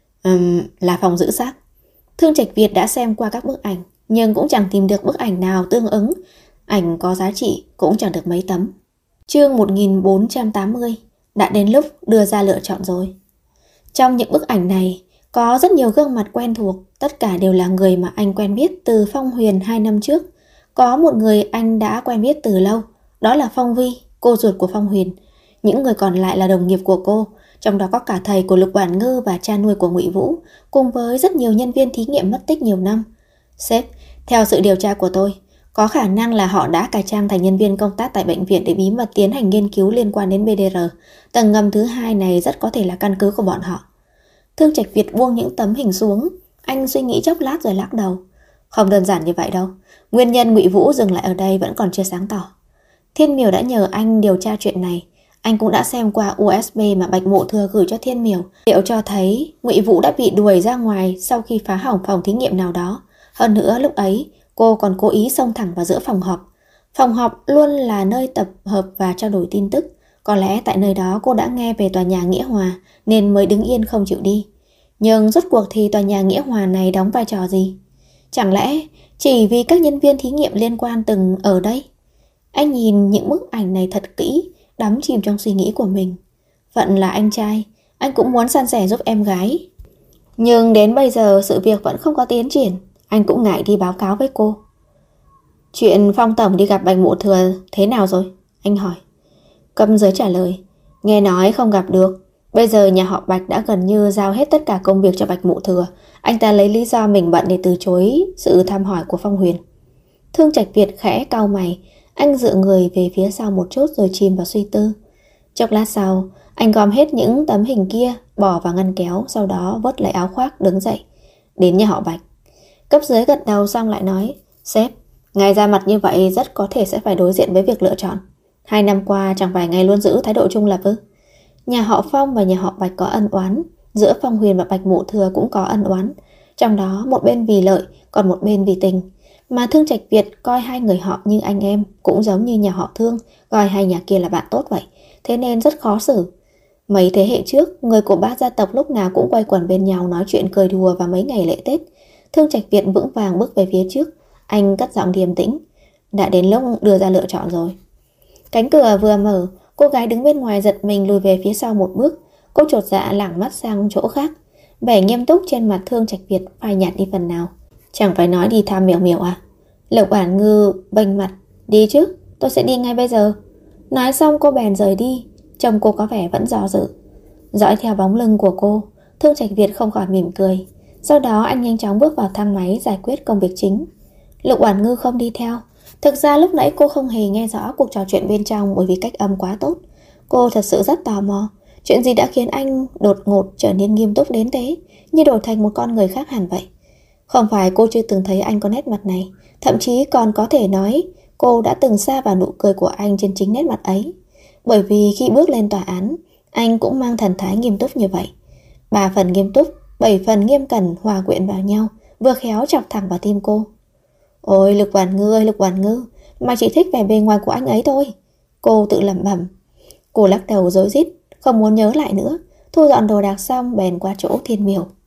Là phòng giữ xác. Thương Trạch Việt đã xem qua các bức ảnh, nhưng cũng chẳng tìm được bức ảnh nào tương ứng. Ảnh có giá trị cũng chẳng được mấy tấm. Chương 1480. Đã đến lúc đưa ra lựa chọn rồi. Trong những bức ảnh này có rất nhiều gương mặt quen thuộc. Tất cả đều là người mà anh quen biết từ Phong Huyền 2 năm trước. Có một người anh đã quen biết từ lâu, đó là Phong Vi, cô ruột của Phong Huyền. Những người còn lại là đồng nghiệp của cô, trong đó có cả thầy của Lục Quản Ngư và cha nuôi của Ngụy Vũ, cùng với rất nhiều nhân viên thí nghiệm mất tích nhiều năm. Sếp, theo sự điều tra của tôi, có khả năng là họ đã cải trang thành nhân viên công tác tại bệnh viện để bí mật tiến hành nghiên cứu liên quan đến BDR. Tầng ngầm thứ 2 này rất có thể là căn cứ của bọn họ. Thương Trạch Việt buông những tấm hình xuống, anh suy nghĩ chốc lát rồi lắc đầu. Không đơn giản như vậy đâu. Nguyên nhân Ngụy Vũ dừng lại ở đây vẫn còn chưa sáng tỏ. Thiên Miểu đã nhờ anh điều tra chuyện này. Anh cũng đã xem qua USB mà Bạch Mộ Thừa gửi cho Thiên Miểu. Liệu cho thấy Ngụy Vũ đã bị đuổi ra ngoài sau khi phá hỏng phòng thí nghiệm nào đó. Hơn nữa lúc ấy cô còn cố ý xông thẳng vào giữa phòng họp. Phòng họp luôn là nơi tập hợp và trao đổi tin tức. Có lẽ tại nơi đó cô đã nghe về tòa nhà Nghĩa Hòa nên mới đứng yên không chịu đi. Nhưng rốt cuộc thì tòa nhà Nghĩa Hòa này đóng vai trò gì? Chẳng lẽ chỉ vì các nhân viên thí nghiệm liên quan từng ở đây? Anh nhìn những bức ảnh này thật kỹ, đắm chìm trong suy nghĩ của mình. Phận là anh trai, anh cũng muốn san sẻ giúp em gái. Nhưng đến bây giờ sự việc vẫn không có tiến triển. Anh cũng ngại đi báo cáo với cô. Chuyện Phong Tổng đi gặp Bạch Mộ Thừa thế nào rồi? Anh hỏi. Cấp dưới trả lời. Nghe nói không gặp được. Bây giờ nhà họ Bạch đã gần như giao hết tất cả công việc cho Bạch Mộ Thừa. Anh ta lấy lý do mình bận để từ chối sự thăm hỏi của Phong Huyền. Thương Trạch Việt khẽ cau mày. Anh dựa người về phía sau một chút rồi chìm vào suy tư. Chốc lát sau, anh gom hết những tấm hình kia, bỏ vào ngăn kéo, sau đó vớt lấy áo khoác đứng dậy. Đến nhà họ Bạch. Cấp dưới gật đầu xong lại nói. Sếp, ngài ra mặt như vậy rất có thể sẽ phải đối diện với việc lựa chọn. 2 năm qua chẳng phải ngài luôn giữ thái độ trung lập ư? Nhà họ Phong và nhà họ Bạch có ân oán. Giữa Phong Huyền và Bạch Mộ Thừa cũng có ân oán. Trong đó một bên vì lợi, còn một bên vì tình. Mà Thương Trạch Việt coi hai người họ như anh em, cũng giống như nhà họ Thương coi hai nhà kia là bạn tốt vậy. Thế nên rất khó xử. Mấy thế hệ trước, người của ba gia tộc lúc nào cũng quay quần bên nhau nói chuyện cười đùa vào mấy ngày lễ Tết. Thương Trạch Việt vững vàng bước về phía trước. Anh cất giọng điềm tĩnh. Đã đến lúc đưa ra lựa chọn rồi. Cánh cửa vừa mở, cô gái đứng bên ngoài giật mình lùi về phía sau một bước. Cô chột dạ lảng mắt sang chỗ khác. Vẻ nghiêm túc trên mặt Thương Trạch Việt phai nhạt đi phần nào. Chẳng phải nói đi thăm Miểu Miểu à? Lục Quản Ngư bênh mặt. Đi chứ, tôi sẽ đi ngay bây giờ. Nói xong cô bèn rời đi. Trông cô có vẻ vẫn do dự. Dõi theo bóng lưng của cô, Thương Trạch Việt không khỏi mỉm cười. Sau đó anh nhanh chóng bước vào thang máy giải quyết công việc chính. Lục Quản Ngư không đi theo. Thực ra lúc nãy cô không hề nghe rõ cuộc trò chuyện bên trong bởi vì cách âm quá tốt. Cô thật sự rất tò mò. Chuyện gì đã khiến anh đột ngột trở nên nghiêm túc đến thế, như đổi thành một con người khác hẳn vậy? Không phải cô chưa từng thấy anh có nét mặt này, thậm chí còn có thể nói cô đã từng sa vào nụ cười của anh trên chính nét mặt ấy. Bởi vì khi bước lên tòa án, anh cũng mang thần thái nghiêm túc như vậy. 3 phần nghiêm túc, 7 phần nghiêm cẩn hòa quyện vào nhau, vừa khéo chọc thẳng vào tim cô. Ôi Lục Quản Ngư ơi Lục Quản Ngư, mà chỉ thích vẻ bề ngoài của anh ấy thôi. Cô tự lẩm bẩm. Cô lắc đầu rối rít, không muốn nhớ lại nữa. Thu dọn đồ đạc xong bèn qua chỗ Thiên Miểu.